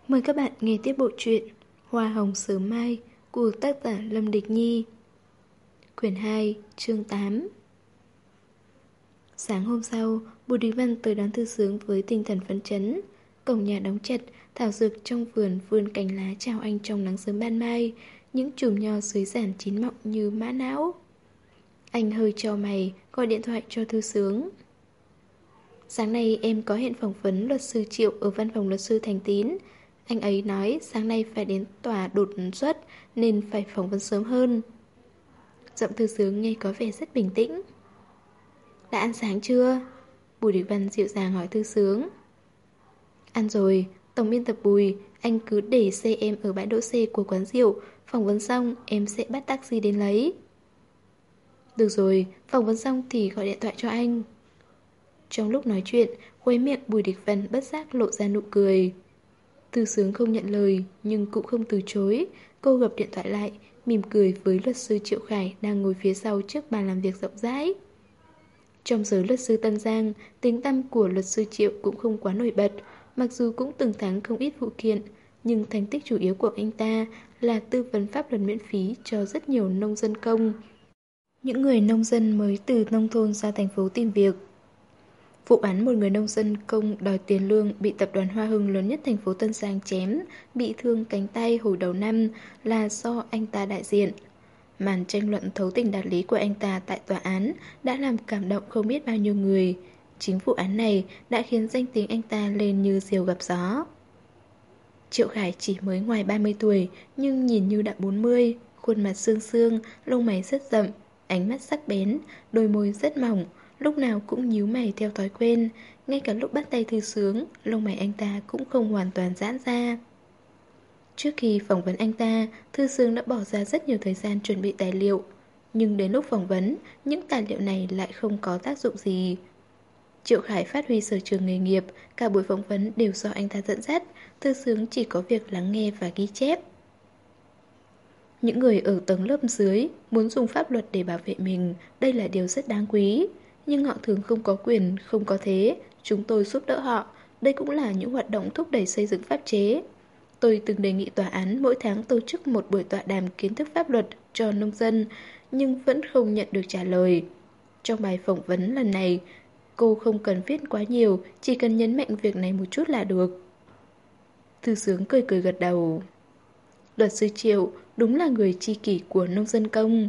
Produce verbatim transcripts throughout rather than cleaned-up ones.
Mời các bạn nghe tiếp bộ truyện Hoa hồng sớm mai của tác giả Lâm Địch Nhi. Quyển hai, chương tám. Sáng hôm sau, Bùi Đình Văn tới đón Thư Sướng với tinh thần phấn chấn. Cổng nhà đóng chặt, thảo dược trong vườn vươn cành lá chào anh trong nắng sớm ban mai. Những chùm nho dưới giàn chín mọng như mã não. Anh hơi chau mày, gọi điện thoại cho Thư Sướng. Sáng nay em có hẹn phỏng vấn luật sư Triệu ở văn phòng luật sư Thành Tín. Anh ấy nói sáng nay phải đến tòa đột xuất nên phải phỏng vấn sớm hơn. Giọng Thư Sướng nghe có vẻ rất bình tĩnh. Đã ăn sáng chưa? Bùi Đình Văn dịu dàng hỏi Thư Sướng. Ăn rồi, tổng biên tập Bùi, anh cứ để xe em ở bãi đỗ xe của quán rượu. Phỏng vấn xong em sẽ bắt taxi đến lấy. Được rồi, phỏng vấn xong thì gọi điện thoại cho anh. Trong lúc nói chuyện, khóe miệng Bùi Đình Văn bất giác lộ ra nụ cười. Thư Sướng không nhận lời nhưng cũng không từ chối. Cô gập điện thoại lại, mỉm cười với luật sư Triệu Khải đang ngồi phía sau trước bàn làm việc rộng rãi. Trong giới luật sư Tân Giang, tiếng tăm của luật sư Triệu cũng không quá nổi bật. Mặc dù cũng từng thắng không ít vụ kiện, nhưng thành tích chủ yếu của anh ta là tư vấn pháp luật miễn phí cho rất nhiều nông dân công. Những người nông dân mới từ nông thôn ra thành phố tìm việc. Vụ án một người nông dân công đòi tiền lương bị tập đoàn Hoa Hưng lớn nhất thành phố Tân Giang chém, bị thương cánh tay hồi đầu năm là do anh ta đại diện. Màn tranh luận thấu tình đạt lý của anh ta tại tòa án đã làm cảm động không biết bao nhiêu người. Chính vụ án này đã khiến danh tiếng anh ta lên như diều gặp gió. Triệu Khải chỉ mới ngoài ba mươi tuổi nhưng nhìn như đã bốn mươi, khuôn mặt xương xương, lông mày rất rậm, ánh mắt sắc bén, đôi môi rất mỏng, lúc nào cũng nhíu mày theo thói quen. Ngay cả lúc bắt tay Thư Sướng, lông mày anh ta cũng không hoàn toàn giãn ra. Trước khi phỏng vấn anh ta, Thư Sướng đã bỏ ra rất nhiều thời gian chuẩn bị tài liệu. Nhưng đến lúc phỏng vấn, những tài liệu này lại không có tác dụng gì. Triệu Khải phát huy sở trường nghề nghiệp, cả buổi phỏng vấn đều do anh ta dẫn dắt. Thư Sướng chỉ có việc lắng nghe và ghi chép. Những người ở tầng lớp dưới muốn dùng pháp luật để bảo vệ mình, đây là điều rất đáng quý. Nhưng họ thường không có quyền, không có thế. Chúng tôi giúp đỡ họ. Đây cũng là những hoạt động thúc đẩy xây dựng pháp chế. Tôi từng đề nghị tòa án mỗi tháng tổ chức một buổi tọa đàm kiến thức pháp luật cho nông dân, nhưng vẫn không nhận được trả lời. Trong bài phỏng vấn lần này, cô không cần viết quá nhiều, chỉ cần nhấn mạnh việc này một chút là được. Thư Sướng cười cười gật đầu. Luật sư Triệu đúng là người tri kỷ của nông dân công.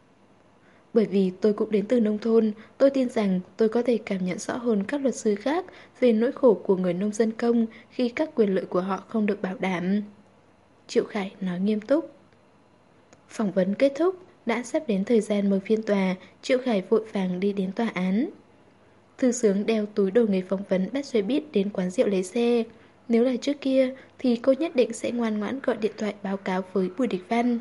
Bởi vì tôi cũng đến từ nông thôn, tôi tin rằng tôi có thể cảm nhận rõ hơn các luật sư khác về nỗi khổ của người nông dân công khi các quyền lợi của họ không được bảo đảm. Triệu Khải nói nghiêm túc. Phỏng vấn kết thúc, đã sắp đến thời gian mở phiên tòa, Triệu Khải vội vàng đi đến tòa án. Thư Sướng đeo túi đồ nghề phỏng vấn bắt xe buýt đến quán rượu lấy xe. Nếu là trước kia thì cô nhất định sẽ ngoan ngoãn gọi điện thoại báo cáo với Bùi Đình Văn.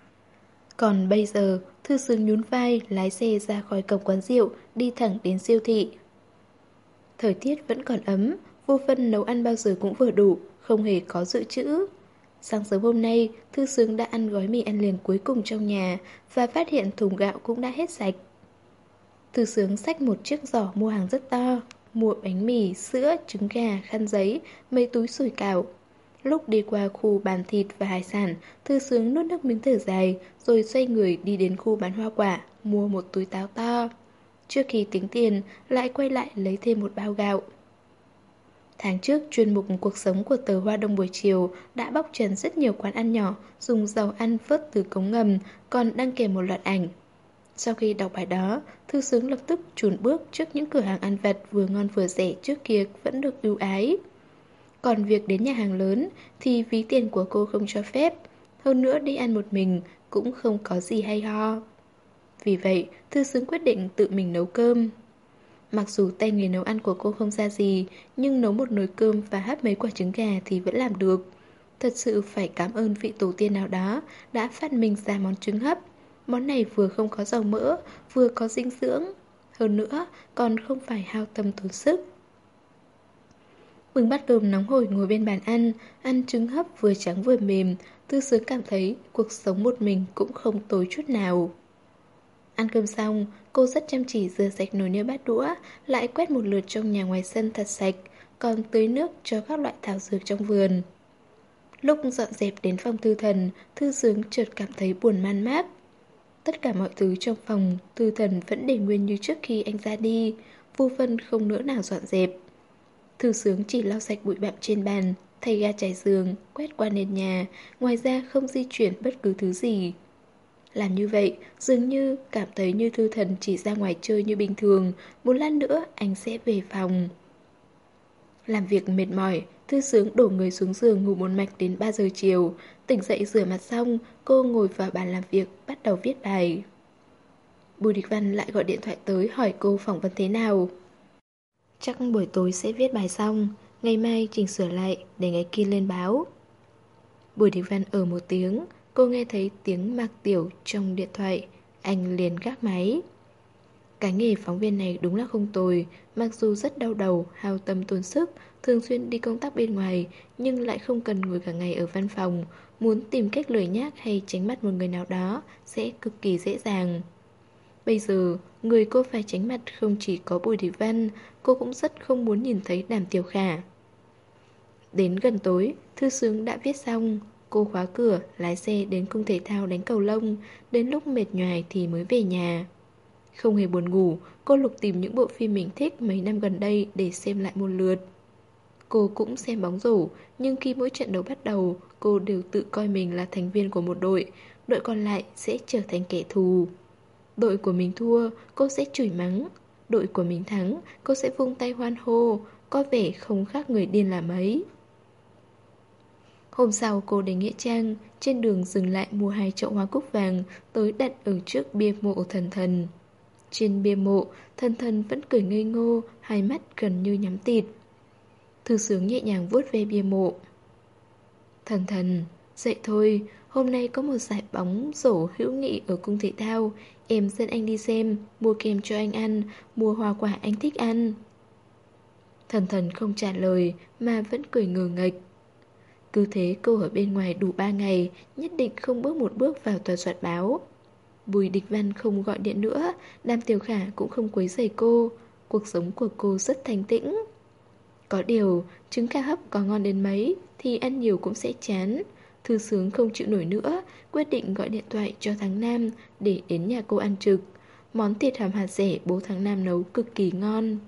Còn bây giờ, Thư Sướng nhún vai lái xe ra khỏi cổng quán rượu, đi thẳng đến siêu thị. Thời tiết vẫn còn ấm, vô phân nấu ăn bao giờ cũng vừa đủ, không hề có dự trữ. Sáng sớm hôm nay, Thư Sướng đã ăn gói mì ăn liền cuối cùng trong nhà và phát hiện thùng gạo cũng đã hết sạch. Thư Sướng xách một chiếc giỏ mua hàng rất to, mua bánh mì, sữa, trứng gà, khăn giấy, mấy túi sủi cảo. Lúc đi qua khu bán thịt và hải sản, Thư Sướng nuốt nước miếng thở dài, rồi xoay người đi đến khu bán hoa quả, mua một túi táo to. Trước khi tính tiền, lại quay lại lấy thêm một bao gạo. Tháng trước, chuyên mục cuộc sống của tờ Hoa Đông buổi chiều đã bóc trần rất nhiều quán ăn nhỏ, dùng dầu ăn vớt từ cống ngầm, còn đăng kèm một loạt ảnh. Sau khi đọc bài đó, Thư Sướng lập tức chùn bước trước những cửa hàng ăn vặt vừa ngon vừa rẻ trước kia vẫn được ưu ái. Còn việc đến nhà hàng lớn thì ví tiền của cô không cho phép. Hơn nữa đi ăn một mình cũng không có gì hay ho. Vì vậy, Thư Sướng quyết định tự mình nấu cơm. Mặc dù tay nghề nấu ăn của cô không ra gì, nhưng nấu một nồi cơm và hấp mấy quả trứng gà thì vẫn làm được. Thật sự phải cảm ơn vị tổ tiên nào đó đã phát minh ra món trứng hấp. Món này vừa không có dầu mỡ, vừa có dinh dưỡng. Hơn nữa, còn không phải hao tâm tốn sức. Bưng bát cơm nóng hổi ngồi bên bàn ăn, ăn trứng hấp vừa trắng vừa mềm, Thư Sướng cảm thấy cuộc sống một mình cũng không tồi chút nào. Ăn cơm xong, cô rất chăm chỉ rửa sạch nồi niêu bát đũa, lại quét một lượt trong nhà ngoài sân thật sạch, còn tưới nước cho các loại thảo dược trong vườn. Lúc dọn dẹp đến phòng thư thần, Thư Sướng chợt cảm thấy buồn man mác. Tất cả mọi thứ trong phòng, Thư Thần vẫn để nguyên như trước khi anh ra đi. Vô Vân không nỡ nào dọn dẹp. Thư Sướng chỉ lau sạch bụi bặm trên bàn, thay ga trải giường, quét qua nền nhà, ngoài ra không di chuyển bất cứ thứ gì. Làm như vậy, dường như cảm thấy như Thư Thần chỉ ra ngoài chơi như bình thường, một lát nữa anh sẽ về phòng. Làm việc mệt mỏi, Thư Sướng đổ người xuống giường ngủ một mạch đến ba giờ chiều. Tỉnh dậy rửa mặt xong, cô ngồi vào bàn làm việc, bắt đầu viết bài. Bùi Địch Văn lại gọi điện thoại tới hỏi cô phỏng vấn thế nào. Chắc buổi tối sẽ viết bài xong, ngày mai chỉnh sửa lại để ngày kia lên báo. Bùi Địch Văn ở một tiếng, cô nghe thấy tiếng Mạc Tiểu trong điện thoại, anh liền gác máy. Cái nghề phóng viên này đúng là không tồi, mặc dù rất đau đầu, hao tâm tốn sức, thường xuyên đi công tác bên ngoài, nhưng lại không cần ngồi cả ngày ở văn phòng, muốn tìm cách lười nhác hay tránh mắt một người nào đó sẽ cực kỳ dễ dàng. Bây giờ, người cô phải tránh mặt không chỉ có Bùi Địch Văn, cô cũng rất không muốn nhìn thấy Đàm Tiểu Khả. Đến gần tối, Thư Sướng đã viết xong, cô khóa cửa, lái xe đến cung thể thao đánh cầu lông, đến lúc mệt nhoài thì mới về nhà. Không hề buồn ngủ, cô lục tìm những bộ phim mình thích mấy năm gần đây để xem lại một lượt. Cô cũng xem bóng rổ, nhưng khi mỗi trận đấu bắt đầu, cô đều tự coi mình là thành viên của một đội, đội còn lại sẽ trở thành kẻ thù. Đội của mình thua, cô sẽ chửi mắng. Đội của mình thắng, cô sẽ vung tay hoan hô, có vẻ không khác người điên là mấy. Hôm sau cô đến Nghĩa Trang, trên đường dừng lại mua hai chậu hoa cúc vàng tới đặt ở trước bia mộ Thần Thần. Trên bia mộ, Thần Thần vẫn cười ngây ngô, hai mắt gần như nhắm tịt. Thư Sướng nhẹ nhàng vuốt ve bia mộ. Thần Thần, dậy thôi, hôm nay có một giải bóng rổ hữu nghị ở cung thể thao, em dẫn anh đi xem, mua kem cho anh ăn, mua hoa quả anh thích ăn. Thần Thần không trả lời mà vẫn cười ngờ nghệch. Cứ thế cô ở bên ngoài đủ ba ngày, nhất định không bước một bước vào tòa soạn báo. Bùi Địch Văn không gọi điện nữa, Đàm Tiểu Khả cũng không quấy rầy cô. Cuộc sống của cô rất thanh tĩnh. Có điều, trứng cá hấp có ngon đến mấy thì ăn nhiều cũng sẽ chán. Thư Sướng không chịu nổi nữa, quyết định gọi điện thoại cho Thắng Nam để đến nhà cô ăn trực. Món thịt hầm hạt dẻ bố Thắng Nam nấu cực kỳ ngon.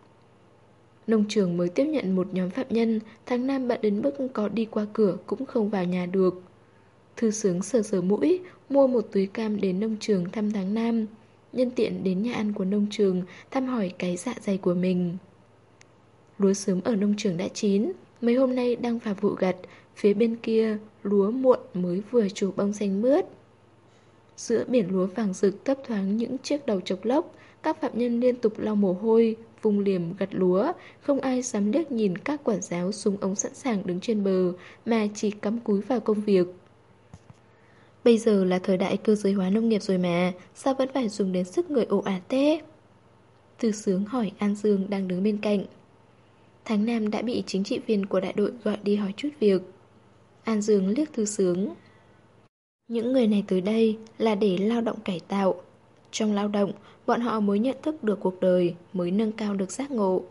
Nông trường mới tiếp nhận một nhóm phạm nhân, Thắng Nam bận đến mức có đi qua cửa cũng không vào nhà được. Thư Sướng sờ sờ mũi, mua một túi cam đến nông trường thăm Thắng Nam. Nhân tiện đến nhà ăn của nông trường thăm hỏi cái dạ dày của mình. Lúa sớm ở nông trường đã chín, mấy hôm nay đang vào vụ gặt, phía bên kia lúa muộn mới vừa trổ bông xanh mướt. Giữa biển lúa vàng rực thấp thoáng những chiếc đầu chọc lốc, các phạm nhân liên tục lau mồ hôi, vung liềm gặt lúa, không ai dám liếc nhìn các quản giáo súng ống sẵn sàng đứng trên bờ, mà chỉ cắm cúi vào công việc. Bây giờ là thời đại cơ giới hóa nông nghiệp rồi mà, sao vẫn phải dùng đến sức người ồ ạt thế? Thư Sướng hỏi An Dương đang đứng bên cạnh. Tháng Nam đã bị chính trị viên của đại đội gọi đi hỏi chút việc. An Dương liếc Thư Sướng. Những người này tới đây là để lao động cải tạo. Trong lao động, bọn họ mới nhận thức được cuộc đời, mới nâng cao được giác ngộ.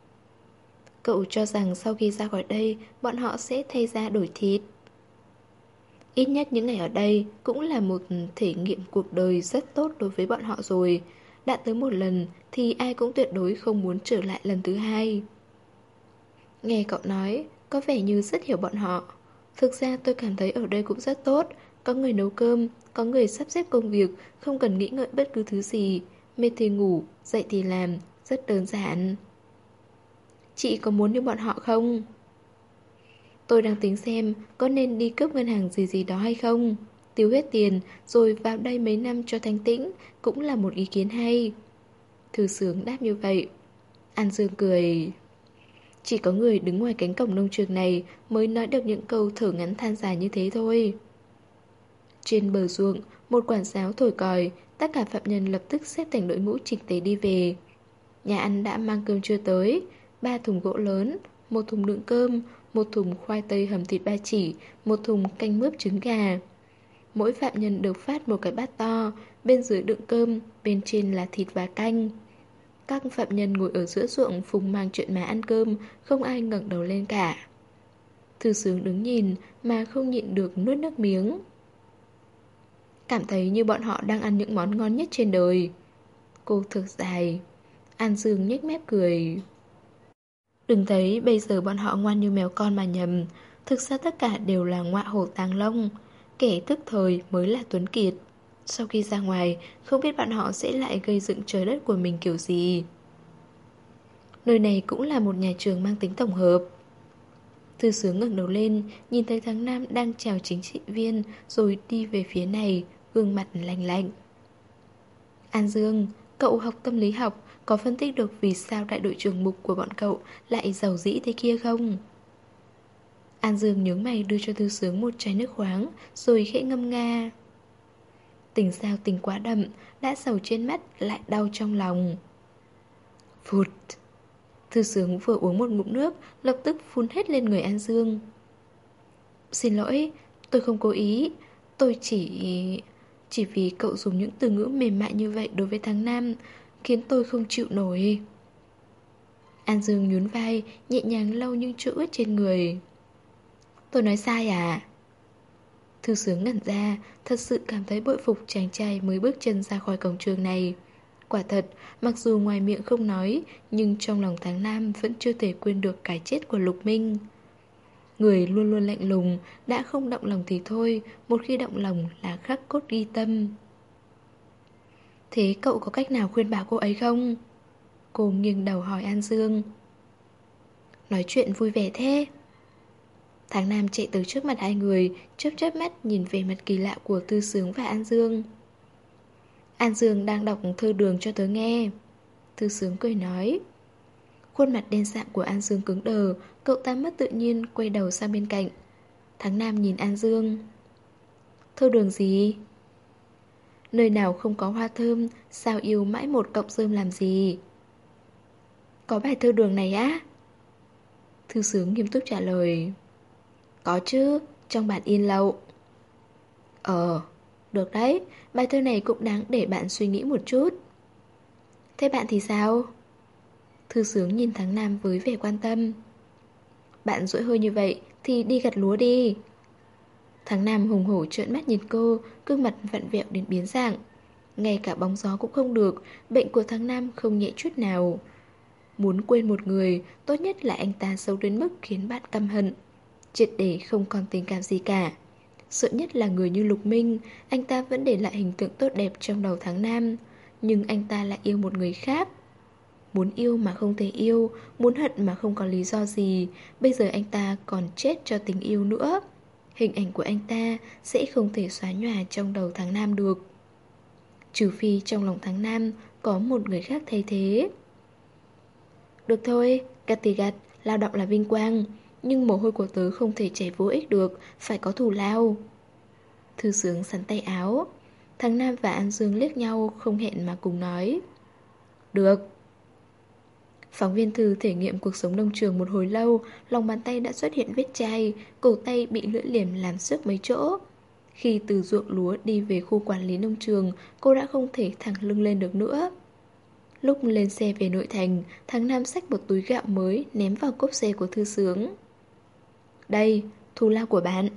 Cậu cho rằng sau khi ra khỏi đây, bọn họ sẽ thay da đổi thịt. Ít nhất những ngày ở đây cũng là một thể nghiệm cuộc đời rất tốt đối với bọn họ rồi. Đã tới một lần thì ai cũng tuyệt đối không muốn trở lại lần thứ hai. Nghe cậu nói, có vẻ như rất hiểu bọn họ. Thực ra tôi cảm thấy ở đây cũng rất tốt. Có người nấu cơm, có người sắp xếp công việc, không cần nghĩ ngợi bất cứ thứ gì. Mệt thì ngủ, dậy thì làm, rất đơn giản. Chị có muốn như bọn họ không? Tôi đang tính xem có nên đi cướp ngân hàng gì gì đó hay không. Tiêu hết tiền rồi vào đây mấy năm cho thanh tĩnh cũng là một ý kiến hay. Thư Sướng đáp như vậy. An Dương cười. Chỉ có người đứng ngoài cánh cổng nông trường này mới nói được những câu thở ngắn than dài như thế thôi. Trên bờ ruộng, một quản giáo thổi còi, tất cả phạm nhân lập tức xếp thành đội ngũ chỉnh tề đi về. Nhà ăn đã mang cơm trưa tới, ba thùng gỗ lớn, một thùng đựng cơm, một thùng khoai tây hầm thịt ba chỉ, một thùng canh mướp trứng gà. Mỗi phạm nhân được phát một cái bát to, bên dưới đựng cơm, bên trên là thịt và canh. Các phạm nhân ngồi ở giữa ruộng phùng mang chuyện má ăn cơm, không ai ngẩng đầu lên cả. Thư Sướng đứng nhìn mà không nhịn được nuốt nước miếng. Cảm thấy như bọn họ đang ăn những món ngon nhất trên đời. Cô thở dài. An Dương nhếch mép cười. Đừng thấy bây giờ bọn họ ngoan như mèo con mà nhầm. Thực ra tất cả đều là ngọa hổ tàng long. Kẻ tức thời mới là tuấn kiệt. Sau khi ra ngoài, không biết bọn họ sẽ lại gây dựng trời đất của mình kiểu gì. Nơi này cũng là một nhà trường mang tính tổng hợp. Thư Sướng ngẩng đầu lên, nhìn thấy Thắng Nam đang chào chính trị viên rồi đi về phía này, gương mặt lạnh lạnh. An Dương, cậu học tâm lý học, có phân tích được vì sao đại đội trưởng mục của bọn cậu lại giàu dĩ thế kia không? An Dương nhướng mày đưa cho Thư Sướng một chai nước khoáng, rồi khẽ ngâm nga. Tình sao tình quá đậm, đã sầu trên mắt lại đau trong lòng. Phụt! Thư Sướng vừa uống một ngụm nước, lập tức phun hết lên người An Dương. Xin lỗi, tôi không cố ý. Tôi chỉ... Chỉ vì cậu dùng những từ ngữ mềm mại như vậy đối với Thắng Nam, khiến tôi không chịu nổi. An Dương nhún vai, nhẹ nhàng lau những chỗ ướt trên người. Tôi nói sai à? Thư Sướng ngẩn ra, thật sự cảm thấy bội phục chàng trai mới bước chân ra khỏi cổng trường này. Quả thật, mặc dù ngoài miệng không nói, nhưng trong lòng Thắng Nam vẫn chưa thể quên được cái chết của Lục Minh. Người luôn luôn lạnh lùng, đã không động lòng thì thôi, một khi động lòng là khắc cốt ghi tâm. Thế cậu có cách nào khuyên bảo cô ấy không? Cô nghiêng đầu hỏi An Dương. Nói chuyện vui vẻ thế. Tháng Nam chạy tới trước mặt hai người, chớp chớp mắt nhìn về mặt kỳ lạ của Thư Sướng và An Dương. An Dương đang đọc thơ Đường cho tớ nghe. Thư Sướng cười nói. Khuôn mặt đen sạm của An Dương cứng đờ, cậu ta mất tự nhiên quay đầu sang bên cạnh. Tháng Nam nhìn An Dương. Thơ Đường gì? Nơi nào không có hoa thơm, sao yêu mãi một cọng rơm làm gì? Có bài thơ Đường này á? Thư Sướng nghiêm túc trả lời. Có chứ, trong bản in lậu. Ờ, được đấy, bài thơ này cũng đáng để bạn suy nghĩ một chút. Thế bạn thì sao? Thư Sướng nhìn Thắng Nam với vẻ quan tâm. Bạn dỗi hơi như vậy thì đi gặt lúa đi. Thắng Nam hùng hổ trợn mắt nhìn cô, gương mặt vặn vẹo đến biến dạng. Ngay cả bóng gió cũng không được, bệnh của Thắng Nam không nhẹ chút nào. Muốn quên một người, tốt nhất là anh ta xấu đến mức khiến bạn căm hận, triệt để không còn tình cảm gì cả. Sợ nhất là người như Lục Minh, anh ta vẫn để lại hình tượng tốt đẹp trong đầu Thắng Nam, nhưng anh ta lại yêu một người khác. Muốn yêu mà không thể yêu, muốn hận mà không có lý do gì. Bây giờ anh ta còn chết cho tình yêu nữa. Hình ảnh của anh ta sẽ không thể xóa nhòa trong đầu Thắng Nam được. Trừ phi trong lòng Thắng Nam có một người khác thay thế. Được thôi, gặt thì gặt, lao động là vinh quang. Nhưng mồ hôi của tớ không thể chảy vô ích được, phải có thù lao. Thư Sướng sắn tay áo. Thắng Nam và An Dương liếc nhau không hẹn mà cùng nói. Được. Phóng viên Thư thể nghiệm cuộc sống nông trường một hồi lâu, lòng bàn tay đã xuất hiện vết chai, cổ tay bị lưỡi liềm làm xước mấy chỗ. Khi từ ruộng lúa đi về khu quản lý nông trường, cô đã không thể thẳng lưng lên được nữa. Lúc lên xe về nội thành, Thắng Nam xách một túi gạo mới ném vào cốp xe của Thư Sướng. Đây, thù lao của bạn.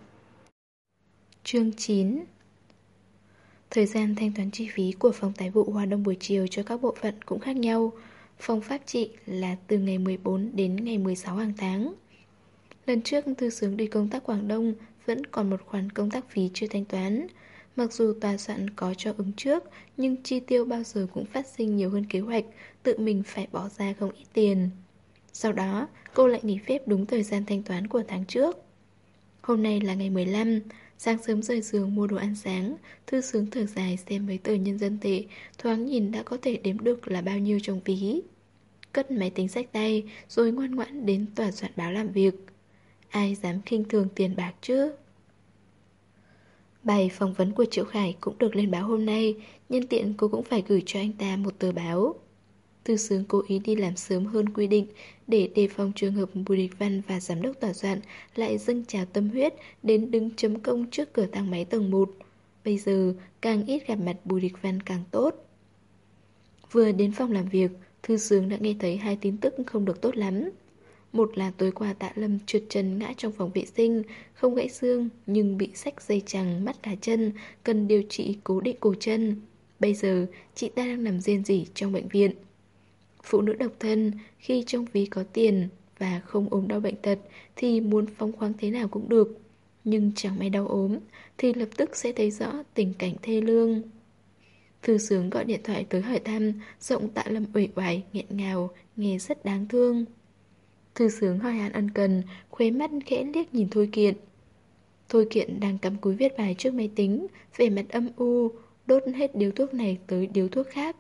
Chương chín. Thời gian thanh toán chi phí của phòng tài vụ Hoa Đông buổi chiều cho các bộ phận cũng khác nhau. Phòng pháp trị là từ ngày mười bốn đến ngày mười sáu hàng tháng. Lần trước Thư Sướng đi công tác Quảng Đông vẫn còn một khoản công tác phí chưa thanh toán. Mặc dù tòa soạn có cho ứng trước, nhưng chi tiêu bao giờ cũng phát sinh nhiều hơn kế hoạch, tự mình phải bỏ ra không ít tiền. Sau đó, cô lại nghỉ phép đúng thời gian thanh toán của tháng trước. Hôm nay là ngày mười lăm, sáng sớm rời giường mua đồ ăn sáng, Thư Sướng thở dài xem mấy tờ nhân dân tệ, thoáng nhìn đã có thể đếm được là bao nhiêu trong ví. Cất máy tính xách tay, rồi ngoan ngoãn đến tòa soạn báo làm việc. Ai dám khinh thường tiền bạc chứ? Bài phỏng vấn của Triệu Khải cũng được lên báo hôm nay, nhân tiện cô cũng phải gửi cho anh ta một tờ báo. Thư Sướng cố ý đi làm sớm hơn quy định để đề phòng trường hợp Bùi Địch Văn và giám đốc tòa soạn lại dâng trào tâm huyết đến đứng chấm công trước cửa thang máy tầng một. Bây giờ càng ít gặp mặt Bùi Địch Văn càng tốt. Vừa đến phòng làm việc, Thư Sướng đã nghe thấy hai tin tức không được tốt lắm. Một là tối qua Tạ Lâm trượt chân ngã trong phòng vệ sinh, không gãy xương nhưng bị xách dây chằng mắt cá chân, cần điều trị cố định cổ chân. Bây giờ chị ta đang nằm rên rỉ trong bệnh viện. Phụ nữ độc thân khi trong ví có tiền và không ốm đau bệnh tật thì muốn phóng khoáng thế nào cũng được. Nhưng chẳng may đau ốm thì lập tức sẽ thấy rõ tình cảnh thê lương. Thư Sướng gọi điện thoại tới hỏi thăm, giọng Tạ Lâm uể oải, nghẹn ngào, nghe rất đáng thương. Thư Sướng hỏi han ân cần, khóe mắt khẽ liếc nhìn Thôi Kiện. Thôi Kiện đang cắm cúi viết bài trước máy tính, vẻ mặt âm u, đốt hết điếu thuốc này tới điếu thuốc khác.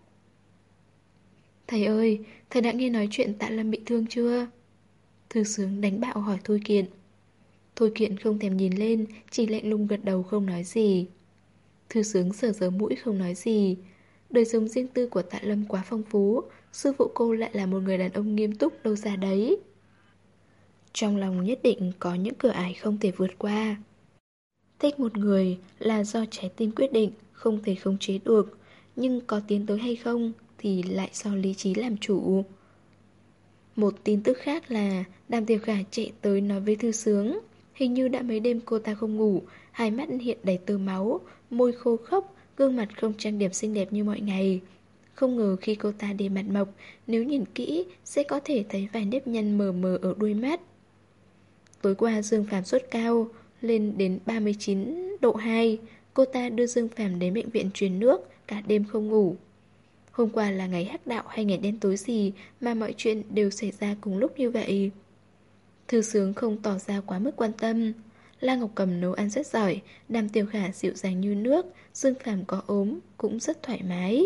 Thầy ơi, thầy đã nghe nói chuyện Tạ Lâm bị thương chưa? Thư Sướng đánh bạo hỏi Thôi Kiện. Thôi Kiện không thèm nhìn lên, chỉ lạnh lùng gật đầu không nói gì. Thư Sướng sờ sờ mũi không nói gì. Đời sống riêng tư của Tạ Lâm quá phong phú, sư phụ cô lại là một người đàn ông nghiêm túc đâu ra đấy. Trong lòng nhất định có những cửa ải không thể vượt qua. Thích một người là do trái tim quyết định, không thể khống chế được. Nhưng có tiến tới hay không thì lại do lý trí làm chủ. Một tin tức khác là Đàm Tiểu Khả chạy tới nói với Thư Sướng. Hình như đã mấy đêm cô ta không ngủ, hai mắt hiện đầy tơ máu, môi khô khốc, gương mặt không trang điểm xinh đẹp như mọi ngày. Không ngờ khi cô ta để mặt mộc, nếu nhìn kỹ sẽ có thể thấy vài nếp nhăn mờ mờ ở đuôi mắt. Tối qua Dương Phàm sốt cao, lên đến ba mươi chín độ hai. Cô ta đưa Dương Phàm đến bệnh viện truyền nước, cả đêm không ngủ. Hôm qua là ngày hắc đạo hay ngày đen tối gì mà mọi chuyện đều xảy ra cùng lúc như vậy. Thư Sướng không tỏ ra quá mức quan tâm. La Ngọc Cầm nấu ăn rất giỏi, Đàm Tiểu Khả dịu dàng như nước, Dương Phàm có ốm cũng rất thoải mái.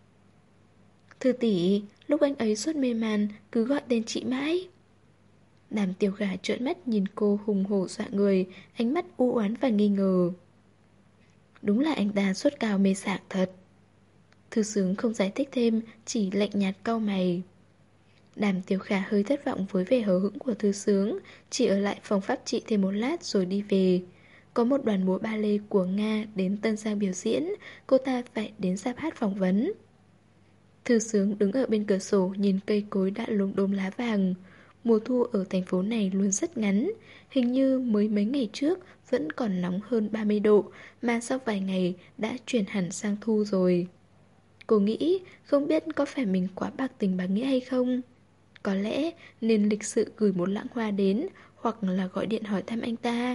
Thư tỷ, lúc anh ấy sốt mê man cứ gọi tên chị mãi. Đàm Tiểu Khả trợn mắt nhìn cô hùng hổ dọa người, ánh mắt u oán và nghi ngờ. Đúng là anh ta sốt cao mê sảng thật. Thư Sướng không giải thích thêm, chỉ lạnh nhạt cau mày. Đàm Tiểu Khả hơi thất vọng với vẻ hờ hững của Thư Sướng, chỉ ở lại phòng pháp trị thêm một lát rồi đi về. Có một đoàn múa ba lê của Nga đến Tân Giang biểu diễn, cô ta phải đến rạp hát phỏng vấn. Thư Sướng đứng ở bên cửa sổ nhìn cây cối đã lốm đốm lá vàng. Mùa thu ở thành phố này luôn rất ngắn, hình như mới mấy ngày trước vẫn còn nóng hơn ba mươi độ, mà sau vài ngày đã chuyển hẳn sang thu rồi. Cô nghĩ không biết có phải mình quá bạc tình bạc nghĩa hay không. Có lẽ nên lịch sự gửi một lẵng hoa đến, hoặc là gọi điện hỏi thăm anh ta.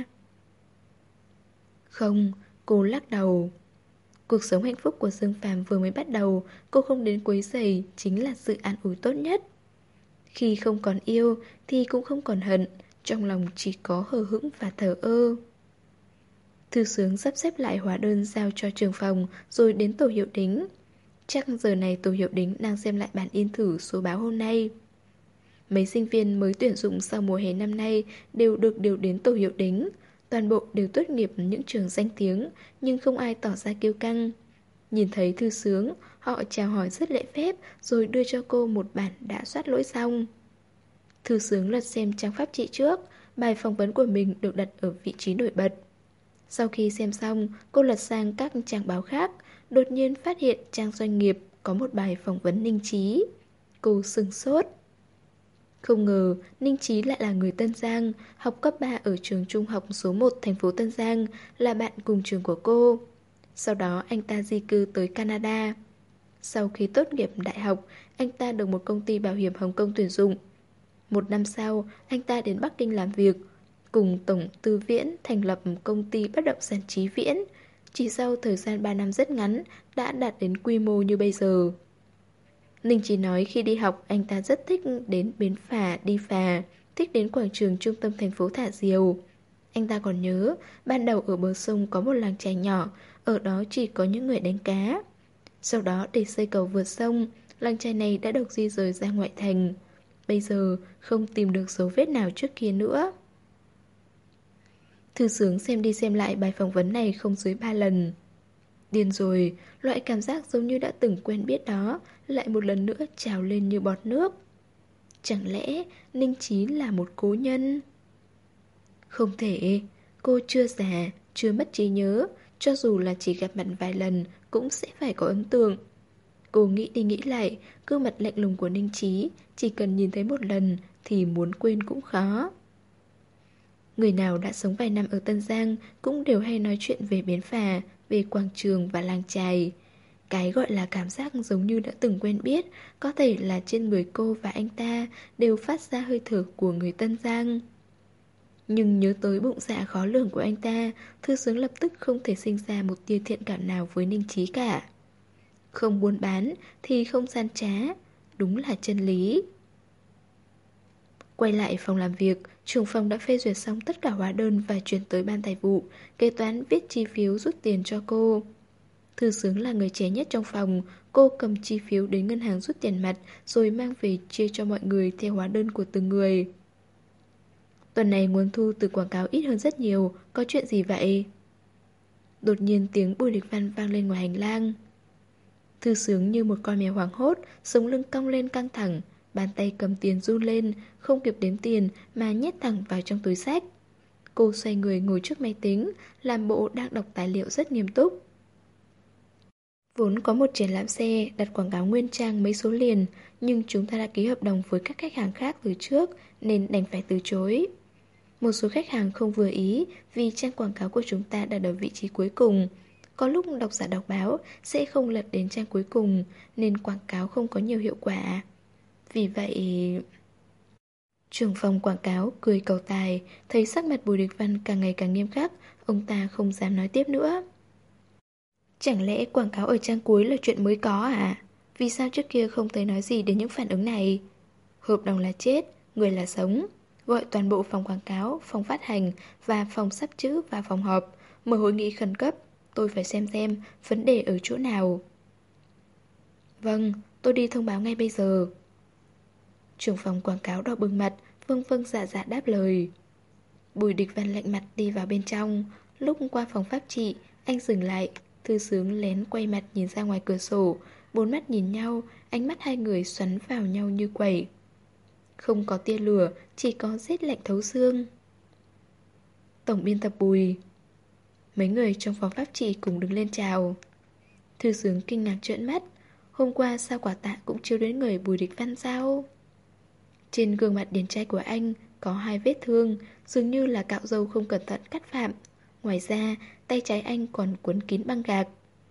Không, cô lắc đầu. Cuộc sống hạnh phúc của Dương Phàm vừa mới bắt đầu, cô không đến quấy rầy chính là sự an ủi tốt nhất. Khi không còn yêu thì cũng không còn hận, trong lòng chỉ có hờ hững và thờ ơ. Thư Sướng sắp xếp lại hóa đơn giao cho trưởng phòng rồi đến tổ hiệu đính. Chắc giờ này tổ hiệu đính đang xem lại bản in thử số báo hôm nay. Mấy sinh viên mới tuyển dụng sau mùa hè năm nay đều được điều đến tổ hiệu đính. Toàn bộ đều tốt nghiệp những trường danh tiếng, nhưng không ai tỏ ra kiêu căng. Nhìn thấy Thư Sướng, họ chào hỏi rất lễ phép rồi đưa cho cô một bản đã soát lỗi xong. Thư Sướng lật xem trang pháp trị trước, bài phỏng vấn của mình được đặt ở vị trí nổi bật. Sau khi xem xong, cô lật sang các trang báo khác, đột nhiên phát hiện trang doanh nghiệp có một bài phỏng vấn Ninh Trí. Cô sửng sốt. Không ngờ Ninh Trí lại là người Tân Giang, học cấp ba ở trường trung học số một thành phố Tân Giang, là bạn cùng trường của cô. Sau đó anh ta di cư tới Canada. Sau khi tốt nghiệp đại học, anh ta được một công ty bảo hiểm Hồng Kông tuyển dụng. Một năm sau, anh ta đến Bắc Kinh làm việc, cùng Tổng Tư Viễn thành lập công ty bất động sản Chí Viễn. Chỉ sau thời gian ba năm rất ngắn, đã đạt đến quy mô như bây giờ. Ninh Trí nói khi đi học anh ta rất thích đến bến phà đi phà, thích đến quảng trường trung tâm thành phố thả diều. Anh ta còn nhớ, ban đầu ở bờ sông có một làng chài nhỏ, ở đó chỉ có những người đánh cá. Sau đó để xây cầu vượt sông, làng chài này đã được di rời ra ngoại thành. Bây giờ không tìm được dấu vết nào trước kia nữa. Thư Sướng xem đi xem lại bài phỏng vấn này không dưới ba lần. Điên rồi, loại cảm giác giống như đã từng quen biết đó lại một lần nữa trào lên như bọt nước. Chẳng lẽ Ninh Trí là một cố nhân? Không thể, cô chưa già, chưa mất trí nhớ, cho dù là chỉ gặp mặt vài lần cũng sẽ phải có ấn tượng. Cô nghĩ đi nghĩ lại, gương mặt lạnh lùng của Ninh Trí chỉ cần nhìn thấy một lần thì muốn quên cũng khó. Người nào đã sống vài năm ở Tân Giang cũng đều hay nói chuyện về bến phà, về quảng trường và làng chài. Cái gọi là cảm giác giống như đã từng quen biết, có thể là trên người cô và anh ta đều phát ra hơi thở của người Tân Giang. Nhưng nhớ tới bụng dạ khó lường của anh ta, Thư Sướng lập tức không thể sinh ra một tia thiện cảm nào với Ninh Chí cả. Không buôn bán thì không gian trá, đúng là chân lý. Quay lại phòng làm việc, trưởng phòng đã phê duyệt xong tất cả hóa đơn và chuyển tới ban tài vụ, kế toán viết chi phiếu rút tiền cho cô. Thư Sướng là người trẻ nhất trong phòng, cô cầm chi phiếu đến ngân hàng rút tiền mặt rồi mang về chia cho mọi người theo hóa đơn của từng người. Tuần này nguồn thu từ quảng cáo ít hơn rất nhiều, có chuyện gì vậy? Đột nhiên tiếng Bùi Địch Văn vang lên ngoài hành lang. Thư Sướng như một con mèo hoảng hốt, sống lưng cong lên căng thẳng, bàn tay cầm tiền run lên, không kịp đếm tiền mà nhét thẳng vào trong túi xách. Cô xoay người ngồi trước máy tính, làm bộ đang đọc tài liệu rất nghiêm túc. Vốn có một triển lãm xe đặt quảng cáo nguyên trang mấy số liền, nhưng chúng ta đã ký hợp đồng với các khách hàng khác từ trước nên đành phải từ chối. Một số khách hàng không vừa ý vì trang quảng cáo của chúng ta đặt ở vị trí cuối cùng. Có lúc độc giả đọc báo sẽ không lật đến trang cuối cùng nên quảng cáo không có nhiều hiệu quả. Vì vậy... Trưởng phòng quảng cáo cười cầu tài, thấy sắc mặt Bùi Địch Văn càng ngày càng nghiêm khắc, ông ta không dám nói tiếp nữa. Chẳng lẽ quảng cáo ở trang cuối là chuyện mới có à? Vì sao trước kia không thấy nói gì đến những phản ứng này? Hợp đồng là chết, người là sống. Gọi toàn bộ phòng quảng cáo, phòng phát hành và phòng sắp chữ vào phòng họp, mở hội nghị khẩn cấp. Tôi phải xem xem vấn đề ở chỗ nào. Vâng, tôi đi thông báo ngay bây giờ. Trưởng phòng quảng cáo đỏ bừng mặt, vâng vâng dạ dạ đáp lời. Bùi Địch Văn lạnh mặt đi vào bên trong. Lúc qua phòng pháp trị, anh dừng lại. Thư Sướng lén quay mặt nhìn ra ngoài cửa sổ. Bốn mắt nhìn nhau, ánh mắt hai người xoắn vào nhau như quẩy. Không có tia lửa, chỉ có rét lạnh thấu xương. Tổng biên tập Bùi. Mấy người trong phòng pháp trị cùng đứng lên chào. Thư Sướng kinh ngạc trợn mắt. Hôm qua sao quả tạ cũng chiếu đến người Bùi Địch Văn sao? Trên gương mặt điển trai của anh có hai vết thương, dường như là cạo râu không cẩn thận cắt phạm. Ngoài ra, tay trái anh còn cuốn kín băng gạc.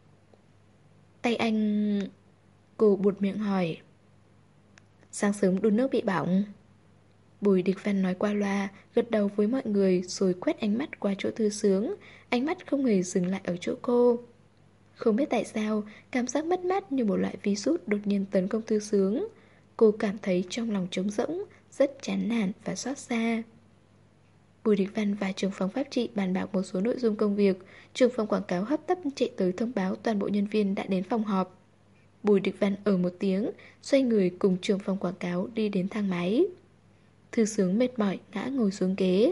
Tay anh... Cô buột miệng hỏi. Sáng sớm đun nước bị bỏng. Bùi Địch Văn nói qua loa, gật đầu với mọi người rồi quét ánh mắt qua chỗ Thư Sướng. Ánh mắt không hề dừng lại ở chỗ cô. Không biết tại sao, cảm giác mất mát như một loại virus đột nhiên tấn công Thư Sướng. Cô cảm thấy trong lòng trống rỗng, rất chán nản và xót xa. Bùi Địch Văn và trưởng phòng pháp trị bàn bạc một số nội dung công việc. Trưởng phòng quảng cáo hấp tấp chạy tới thông báo toàn bộ nhân viên đã đến phòng họp. Bùi Địch Văn ở một tiếng, xoay người cùng trưởng phòng quảng cáo đi đến thang máy. Thư Sướng mệt mỏi ngã ngồi xuống ghế.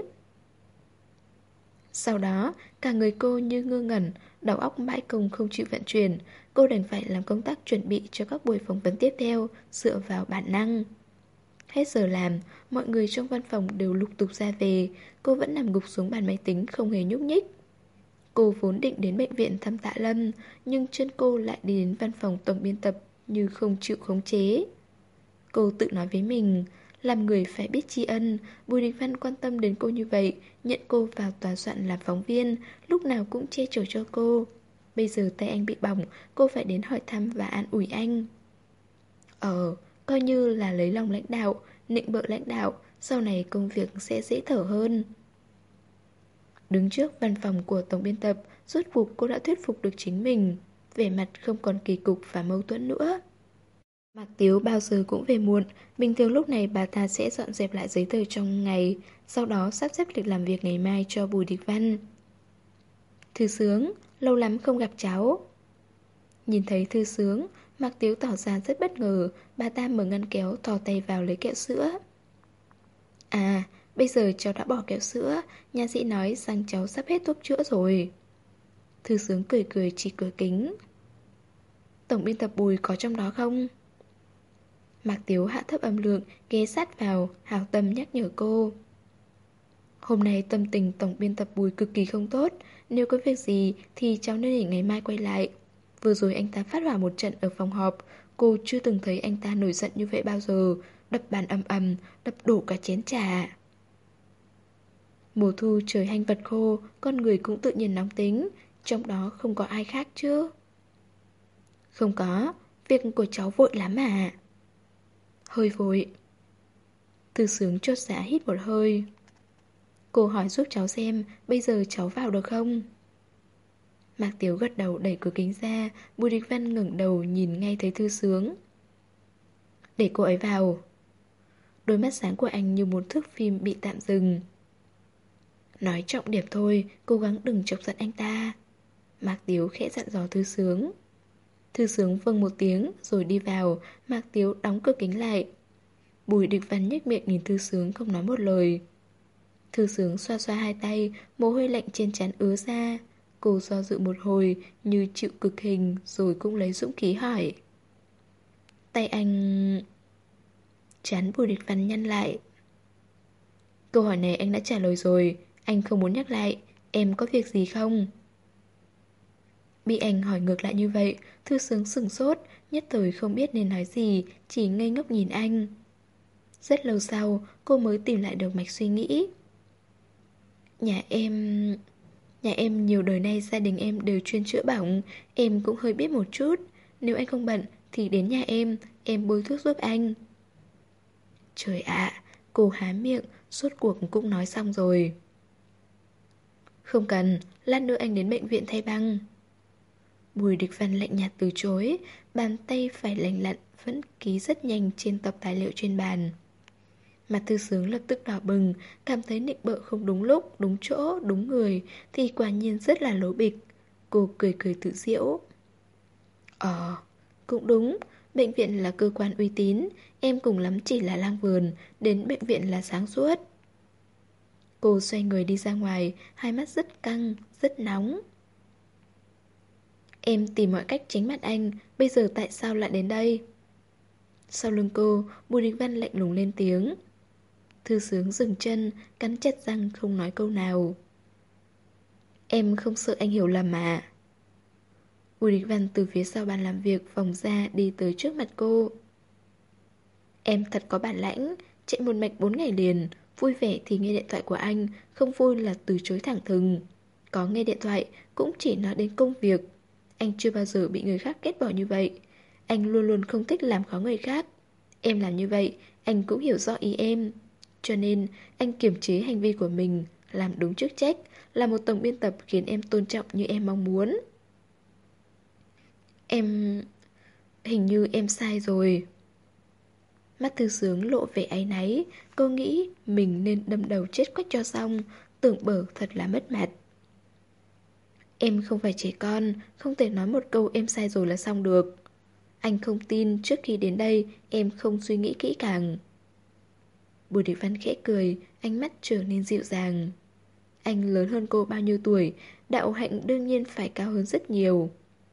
Sau đó, cả người cô như ngơ ngẩn, đầu óc mãi công không chịu vận chuyển. Cô đành phải làm công tác chuẩn bị cho các buổi phỏng vấn tiếp theo, dựa vào bản năng. Hết giờ làm, mọi người trong văn phòng đều lục tục ra về. Cô vẫn nằm gục xuống bàn máy tính không hề nhúc nhích. Cô vốn định đến bệnh viện thăm Tạ Lâm, nhưng chân cô lại đi đến văn phòng tổng biên tập như không chịu khống chế. Cô tự nói với mình, làm người phải biết tri ân. Bùi Địch Văn quan tâm đến cô như vậy, nhận cô vào tòa soạn làm phóng viên, lúc nào cũng che chở cho cô. Bây giờ tay anh bị bỏng, cô phải đến hỏi thăm và an ủi anh. Ờ, coi như là lấy lòng lãnh đạo, nịnh bợ lãnh đạo, sau này công việc sẽ dễ thở hơn. Đứng trước văn phòng của tổng biên tập, rốt cuộc cô đã thuyết phục được chính mình. Vẻ mặt không còn kỳ cục và mâu thuẫn nữa. Mạc Tiếu bao giờ cũng về muộn. Bình thường lúc này bà ta sẽ dọn dẹp lại giấy tờ trong ngày, sau đó sắp xếp lịch làm việc ngày mai cho Bùi Địch Văn. Thư Sướng, lâu lắm không gặp cháu. Nhìn thấy Thư Sướng, Mạc Tiếu tỏ ra rất bất ngờ. Bà ta mở ngăn kéo thò tay vào lấy kẹo sữa. À, bây giờ cháu đã bỏ kẹo sữa. Nha sĩ nói rằng cháu sắp hết thuốc chữa rồi. Thư Sướng cười cười chỉ cửa kính. Tổng biên tập Bùi có trong đó không? Mạc Tiếu hạ thấp âm lượng, ghé sát vào, hảo tâm nhắc nhở cô. Hôm nay tâm tình tổng biên tập Bùi cực kỳ không tốt. Nếu có việc gì thì cháu nên để ngày mai quay lại. Vừa rồi anh ta phát hỏa một trận ở phòng họp. Cô chưa từng thấy anh ta nổi giận như vậy bao giờ. đập bàn ầm ầm, đập đổ cả chén trà. Mùa thu trời hanh vật khô, con người cũng tự nhiên nóng tính, trong đó không có ai khác chứ. Không có, việc của cháu vội lắm à. Hơi vội. Thư Sướng chốt dạ hít một hơi. Cô hỏi giúp cháu xem bây giờ cháu vào được không? Mạc Tiếu gật đầu đẩy cửa kính ra. Bùi Địch Văn ngẩng đầu nhìn ngay thấy Thư Sướng. Để cô ấy vào. Đôi mắt sáng của anh như một thước phim bị tạm dừng. Nói trọng điểm thôi, cố gắng đừng chọc giận anh ta. Mạc Tiếu khẽ dặn dò Thư Sướng. Thư Sướng vâng một tiếng rồi đi vào. Mạc Tiếu đóng cửa kính lại. Bùi Địch Văn nhếch miệng nhìn Thư Sướng không nói một lời. Thư Sướng xoa xoa hai tay, mồ hôi lạnh trên trán ứa ra. Cô do dự một hồi như chịu cực hình rồi cũng lấy dũng khí hỏi. Tay anh... Trán Bùi Địch Văn nhăn lại. Câu hỏi này anh đã trả lời rồi, anh không muốn nhắc lại. Em có việc gì không? Bị anh hỏi ngược lại như vậy, Thư Sướng sửng sốt, nhất thời không biết nên nói gì, chỉ ngây ngốc nhìn anh. Rất lâu sau, cô mới tìm lại được mạch suy nghĩ. Nhà em... Nhà em nhiều đời nay gia đình em đều chuyên chữa bỏng, em cũng hơi biết một chút. Nếu anh không bận thì đến nhà em, em bôi thuốc giúp anh. Trời ạ, cô há miệng, suốt cuộc cũng nói xong rồi. Không cần, lát nữa anh đến bệnh viện thay băng. Bùi Địch Văn lạnh nhạt từ chối, bàn tay phải lành lặn vẫn ký rất nhanh trên tập tài liệu trên bàn. Mặt Thư Sướng lập tức đỏ bừng, cảm thấy nịnh bợ không đúng lúc, đúng chỗ, đúng người thì quả nhiên rất là lố bịch. Cô cười cười tự giễu. Ờ, cũng đúng, bệnh viện là cơ quan uy tín, em cùng lắm chỉ là lang vườn, đến bệnh viện là sáng suốt. Cô xoay người đi ra ngoài, hai mắt rất căng, rất nóng. Em tìm mọi cách tránh mặt anh, bây giờ tại sao lại đến đây? Sau lưng cô, Bùi Địch Văn lạnh lùng lên tiếng. Thư Sướng dừng chân, cắn chặt răng không nói câu nào. Em không sợ anh hiểu lầm à? Bùi Địch Văn từ phía sau bàn làm việc vòng ra đi tới trước mặt cô. Em thật có bản lãnh, chạy một mạch bốn ngày liền, vui vẻ thì nghe điện thoại của anh, không vui là từ chối thẳng thừng. Có nghe điện thoại cũng chỉ nói đến công việc. Anh chưa bao giờ bị người khác ghét bỏ như vậy. Anh luôn luôn không thích làm khó người khác. Em làm như vậy, anh cũng hiểu rõ ý em. Cho nên, anh kiềm chế hành vi của mình, làm đúng chức trách, là một tổng biên tập khiến em tôn trọng như em mong muốn. Em... Hình như em sai rồi. Mắt Thư Sướng lộ vẻ áy náy. Cô nghĩ mình nên đâm đầu chết quách cho xong. Tưởng bở thật là mất mặt. Em không phải trẻ con, không thể nói một câu em sai rồi là xong được. Anh không tin trước khi đến đây em không suy nghĩ kỹ càng. Bùi Địch Văn khẽ cười, ánh mắt trở nên dịu dàng. Anh lớn hơn cô bao nhiêu tuổi, đạo hạnh đương nhiên phải cao hơn rất nhiều.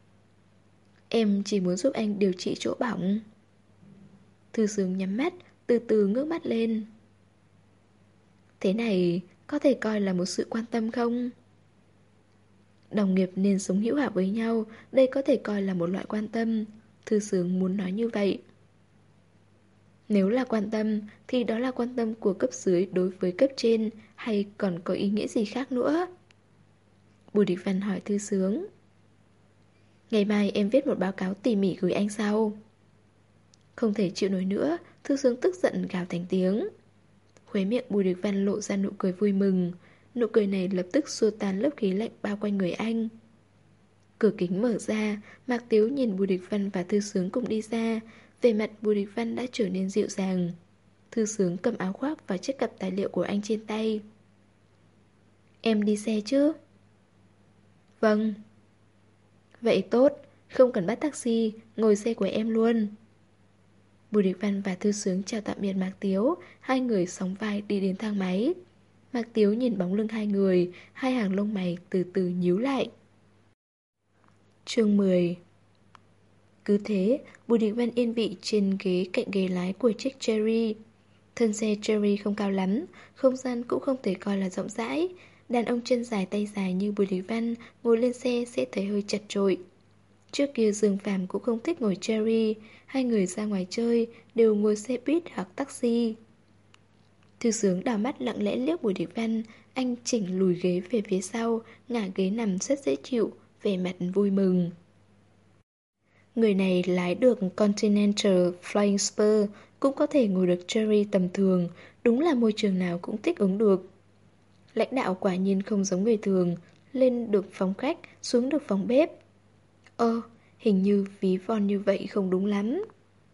Em chỉ muốn giúp anh điều trị chỗ bỏng. Thư Sướng nhắm mắt, từ từ ngước mắt lên. Thế này có thể coi là một sự quan tâm không? Đồng nghiệp nên sống hữu hảo với nhau, đây có thể coi là một loại quan tâm. Thư Sướng muốn nói như vậy. Nếu là quan tâm thì đó là quan tâm của cấp dưới đối với cấp trên, hay còn có ý nghĩa gì khác nữa? Bùi Địch Văn hỏi Thư Sướng. Ngày mai em viết một báo cáo tỉ mỉ gửi anh sau. Không thể chịu nổi nữa, Thư Sướng tức giận gào thành tiếng. Khuế miệng Bùi Địch Văn lộ ra nụ cười vui mừng. Nụ cười này lập tức xua tan lớp khí lạnh bao quanh người anh. Cửa kính mở ra, Mạc Tiếu nhìn Bùi Địch Văn và Thư Sướng cùng đi ra. Về mặt Bùi Địch Văn đã trở nên dịu dàng. Thư Sướng cầm áo khoác và chiếc cặp tài liệu của anh trên tay. Em đi xe chứ? Vâng. Vậy tốt, không cần bắt taxi, ngồi xe của em luôn. Bùi Địch Văn và Thư Sướng chào tạm biệt Mạc Tiếu. Hai người sóng vai đi đến thang máy. Mạc Tiếu nhìn bóng lưng hai người, hai hàng lông mày từ từ nhíu lại. Chương mười. Cứ thế, Bùi Địch Văn yên vị trên ghế cạnh ghế lái của chiếc Cherry. Thân xe Cherry không cao lắm, không gian cũng không thể coi là rộng rãi. Đàn ông chân dài tay dài như Bùi Địch Văn ngồi lên xe sẽ thấy hơi chật chội. Trước kia Dương Phàm cũng không thích ngồi Cherry. Hai người ra ngoài chơi đều ngồi xe buýt hoặc taxi. Thư Sướng đảo mắt lặng lẽ liếc Bùi Địch Văn. Anh chỉnh lùi ghế về phía sau, ngả ghế nằm rất dễ chịu, vẻ mặt vui mừng. Người này lái được Continental Flying Spur, cũng có thể ngồi được Cherry tầm thường. Đúng là môi trường nào cũng thích ứng được. Lãnh đạo quả nhiên không giống người thường. Lên được phòng khách, xuống được phòng bếp. Ơ, hình như ví von như vậy không đúng lắm.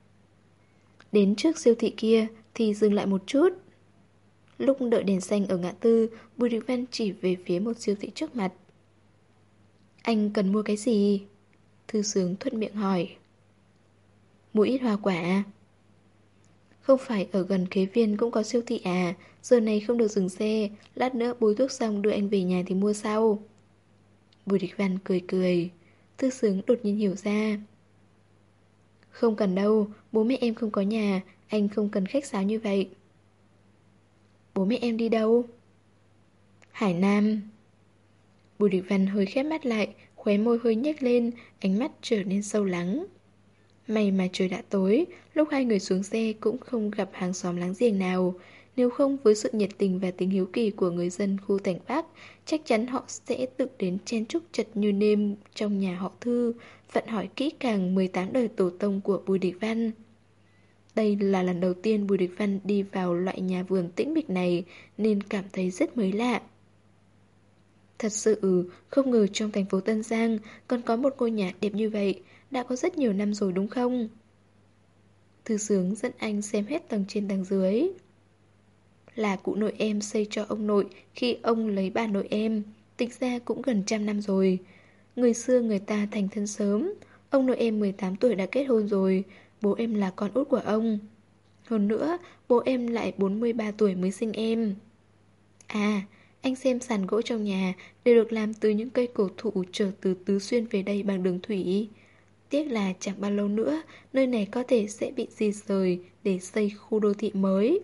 Đến trước siêu thị kia thì dừng lại một chút. Lúc đợi đèn xanh ở ngã tư, Bùi Địch Văn chỉ về phía một siêu thị trước mặt. Anh cần mua cái gì? Thư Sướng thuận miệng hỏi. Mua ít hoa quả. Không phải ở gần kế viên cũng có siêu thị à? Giờ này không được dừng xe. Lát nữa bôi thuốc xong đưa anh về nhà thì mua sau. Bùi Địch Văn cười cười. Thư Sướng đột nhiên hiểu ra. Không cần đâu, bố mẹ em không có nhà. Anh không cần khách sáo như vậy. Bố mẹ em đi đâu? Hải Nam. Bùi Địch Văn hơi khép mắt lại, khóe môi hơi nhếch lên, ánh mắt trở nên sâu lắng. May mà trời đã tối, lúc hai người xuống xe cũng không gặp hàng xóm láng giềng nào. Nếu không, với sự nhiệt tình và tính hiếu kỳ của người dân khu Thành Bắc, chắc chắn họ sẽ tự đến chen chúc chật như nêm trong nhà họ Thư, vận hỏi kỹ càng mười tám đời tổ tông của Bùi Địch Văn. Đây là lần đầu tiên Bùi Địch Văn đi vào loại nhà vườn tĩnh mịch này, nên cảm thấy rất mới lạ. Thật sự không ngờ trong thành phố Tân Giang còn có một ngôi nhà đẹp như vậy. Đã có rất nhiều năm rồi đúng không? Thư Sướng dẫn anh xem hết tầng trên tầng dưới. Là cụ nội em xây cho ông nội khi ông lấy bà nội em. Tính ra cũng gần trăm năm rồi. Người xưa người ta thành thân sớm. Ông nội em mười tám tuổi đã kết hôn rồi. Bố em là con út của ông. Hơn nữa, bố em lại bốn mươi ba tuổi mới sinh em. À, anh xem sàn gỗ trong nhà đều được làm từ những cây cổ thụ trở từ Tứ Xuyên về đây bằng đường thủy. Tiếc là chẳng bao lâu nữa, nơi này có thể sẽ bị di rời để xây khu đô thị mới.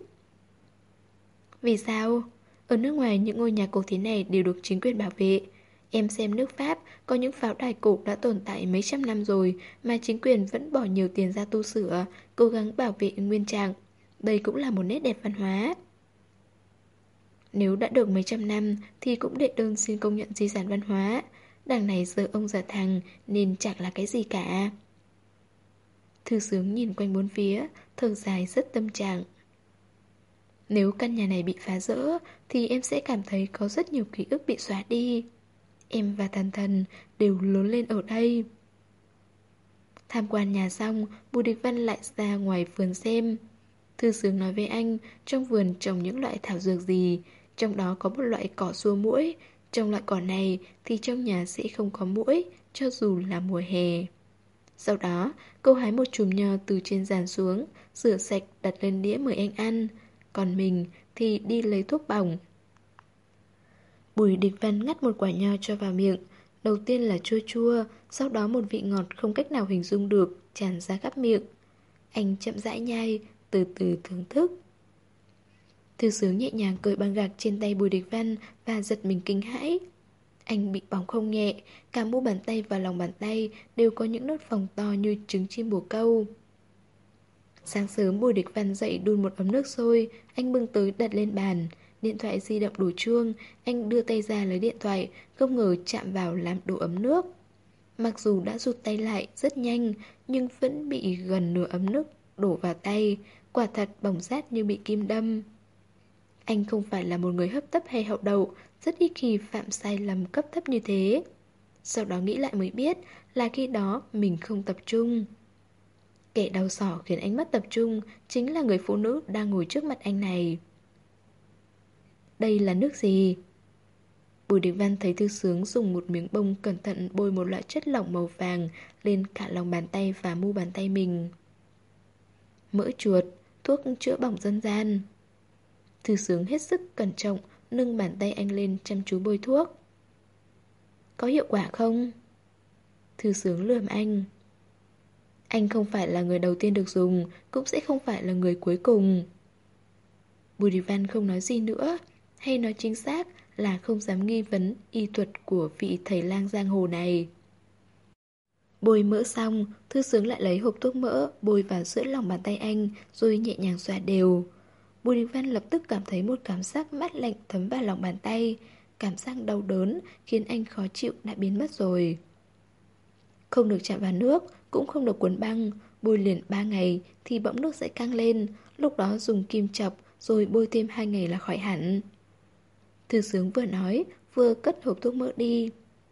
Vì sao? Ở nước ngoài những ngôi nhà cổ thế này đều được chính quyền bảo vệ. Em xem nước Pháp có những pháo đài cổ đã tồn tại mấy trăm năm rồi mà chính quyền vẫn bỏ nhiều tiền ra tu sửa, cố gắng bảo vệ nguyên trạng. Đây cũng là một nét đẹp văn hóa. Nếu đã được mấy trăm năm thì cũng đệ đơn xin công nhận di sản văn hóa. Đằng này giờ ông già thằng nên chẳng là cái gì cả. Thư Sướng nhìn quanh bốn phía, thở dài rất tâm trạng. Nếu căn nhà này bị phá rỡ thì em sẽ cảm thấy có rất nhiều ký ức bị xóa đi. Em và Thần Thần đều lớn lên ở đây. Tham quan nhà xong, Bùi Địch Văn lại ra ngoài vườn xem. Thư Sướng nói với anh, trong vườn trồng những loại thảo dược gì, trong đó có một loại cỏ xua muỗi. Trong loại cỏ này thì trong nhà sẽ không có muỗi, cho dù là mùa hè. Sau đó, cô hái một chùm nho từ trên giàn xuống, rửa sạch đặt lên đĩa mời anh ăn. Còn mình thì đi lấy thuốc bỏng. Bùi Địch Văn ngắt một quả nho cho vào miệng. Đầu tiên là chua chua, sau đó một vị ngọt không cách nào hình dung được tràn ra khắp miệng. Anh chậm rãi nhai, từ từ thưởng thức. Thư Sướng nhẹ nhàng cởi băng gạc trên tay Bùi Địch Văn và giật mình kinh hãi. Anh bị bỏng không nhẹ, cả mu bàn tay và lòng bàn tay đều có những nốt phồng to như trứng chim bồ câu. Sáng sớm Bùi Địch Văn dậy đun một ấm nước sôi, anh bưng tới đặt lên bàn. Điện thoại di động đổ chuông, anh đưa tay ra lấy điện thoại, không ngờ chạm vào làm đổ ấm nước. Mặc dù đã rụt tay lại rất nhanh, nhưng vẫn bị gần nửa ấm nước đổ vào tay, quả thật bỏng rát như bị kim đâm. Anh không phải là một người hấp tấp hay hậu đậu, rất ít khi phạm sai lầm cấp thấp như thế. Sau đó nghĩ lại mới biết là khi đó mình không tập trung. Kẻ đau xỏ khiến anh mất tập trung chính là người phụ nữ đang ngồi trước mặt anh này. Đây là nước gì? Bùi Địch Văn thấy Thư Sướng dùng một miếng bông cẩn thận bôi một loại chất lỏng màu vàng lên cả lòng bàn tay và mu bàn tay mình. Mỡ chuột, thuốc chữa bỏng dân gian. Thư Sướng hết sức cẩn trọng, nâng bàn tay anh lên chăm chú bôi thuốc. Có hiệu quả không? Thư Sướng lườm anh. Anh không phải là người đầu tiên được dùng, cũng sẽ không phải là người cuối cùng. Bùi Địch Văn không nói gì nữa, hay nói chính xác là không dám nghi vấn y thuật của vị thầy lang giang hồ này. Bôi mỡ xong, Thư Sướng lại lấy hộp thuốc mỡ bôi vào giữa lòng bàn tay anh, rồi nhẹ nhàng xoa đều. Bùi Đình Văn lập tức cảm thấy một cảm giác mát lạnh thấm vào lòng bàn tay. Cảm giác đau đớn khiến anh khó chịu đã biến mất rồi. Không được chạm vào nước, cũng không được cuốn băng. Bôi liền ba ngày thì bỗng nước sẽ căng lên. Lúc đó dùng kim chọc rồi bôi thêm hai ngày là khỏi hẳn. Thư Sướng vừa nói vừa cất hộp thuốc mỡ đi.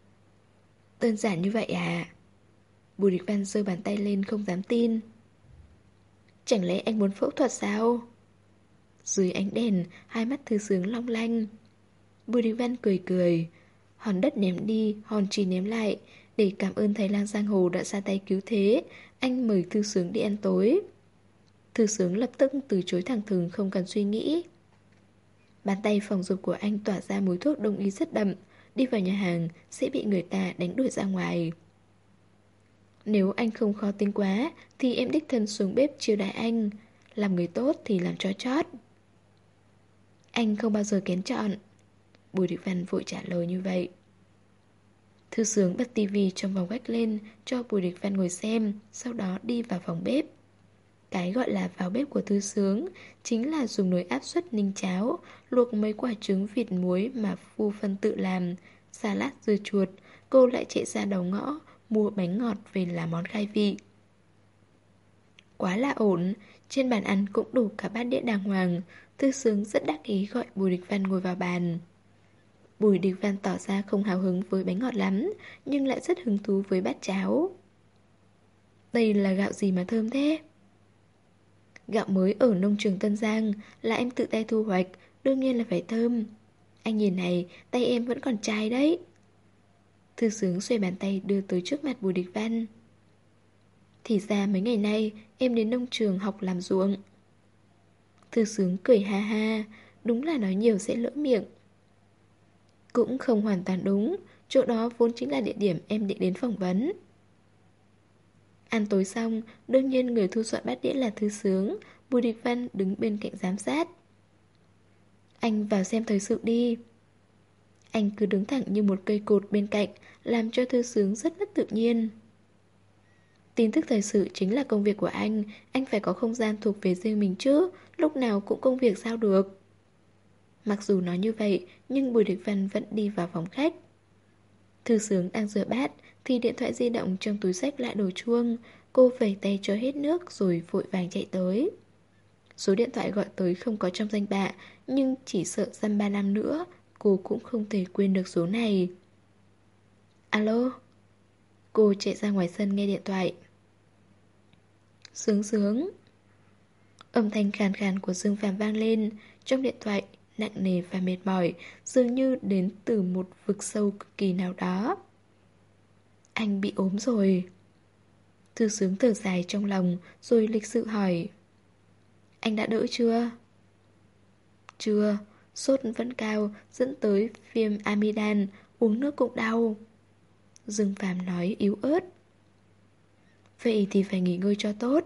Đơn giản như vậy à? Bùi Đình Văn giơ bàn tay lên không dám tin. Chẳng lẽ anh muốn phẫu thuật sao? Dưới ánh đèn, hai mắt Thư Sướng long lanh. Bùi Đình Văn cười cười. Hòn đất ném đi, hòn chỉ ném lại. Để cảm ơn thầy lang giang hồ đã ra tay cứu thế, anh mời Thư Sướng đi ăn tối. Thư Sướng lập tức từ chối thẳng thừng không cần suy nghĩ. Bàn tay phòng dục của anh tỏa ra mùi thuốc đông y rất đậm. Đi vào nhà hàng sẽ bị người ta đánh đuổi ra ngoài. Nếu anh không khó tính quá thì em đích thân xuống bếp chiêu đãi anh. Làm người tốt thì làm cho chót. Anh không bao giờ kén chọn. Bùi Đình Văn vội trả lời như vậy. Thư Sướng bật tivi trong phòng khách lên cho Bùi Đình Văn ngồi xem, sau đó đi vào phòng bếp. Cái gọi là vào bếp của Thư Sướng chính là dùng nồi áp suất ninh cháo, luộc mấy quả trứng vịt muối mà phu phân tự làm, salad dưa chuột. Cô lại chạy ra đầu ngõ mua bánh ngọt về làm món khai vị. Quá là ổn, trên bàn ăn cũng đủ cả bát đĩa đàng hoàng. Thư Sướng rất đắc ý gọi Bùi Đình Văn ngồi vào bàn. Bùi Đình Văn tỏ ra không hào hứng với bánh ngọt lắm, nhưng lại rất hứng thú với bát cháo. Đây là gạo gì mà thơm thế? Gạo mới ở nông trường Tân Giang, là em tự tay thu hoạch, đương nhiên là phải thơm. Anh nhìn này, tay em vẫn còn chai đấy. Thư Sướng xuề bàn tay đưa tới trước mặt Bùi Đình Văn. Thì ra mấy ngày nay em đến nông trường học làm ruộng. Thư Sướng cười ha ha, đúng là nói nhiều sẽ lỡ miệng. Cũng không hoàn toàn đúng, chỗ đó vốn chính là địa điểm em định đến phỏng vấn. Ăn tối xong, đương nhiên người thu dọn bát đĩa là Thư Sướng. Bùi Đình Văn đứng bên cạnh giám sát. Anh vào xem thời sự đi. Anh cứ đứng thẳng như một cây cột bên cạnh, làm cho Thư Sướng rất mất tự nhiên. Tin tức thời sự chính là công việc của anh. Anh phải có không gian thuộc về riêng mình chứ. Lúc nào cũng công việc sao được. Mặc dù nói như vậy, nhưng Bùi Đình Văn vẫn đi vào phòng khách. Thư Sướng đang rửa bát thì điện thoại di động trong túi xách lại đổ chuông. Cô vẩy tay cho hết nước rồi vội vàng chạy tới. Số điện thoại gọi tới không có trong danh bạ, nhưng chỉ sợ dăm ba năm nữa cô cũng không thể quên được số này. Alo? Cô chạy ra ngoài sân nghe điện thoại. Sướng Sướng. Âm thanh khàn khàn của Dương Phàm vang lên. Trong điện thoại nặng nề và mệt mỏi, dường như đến từ một vực sâu cực kỳ nào đó. Anh bị ốm rồi. Thư Sướng thở dài trong lòng rồi lịch sự hỏi. Anh đã đỡ chưa? Chưa, sốt vẫn cao, dẫn tới viêm amidan, uống nước cũng đau. Dương Phàm nói yếu ớt. Vậy thì phải nghỉ ngơi cho tốt.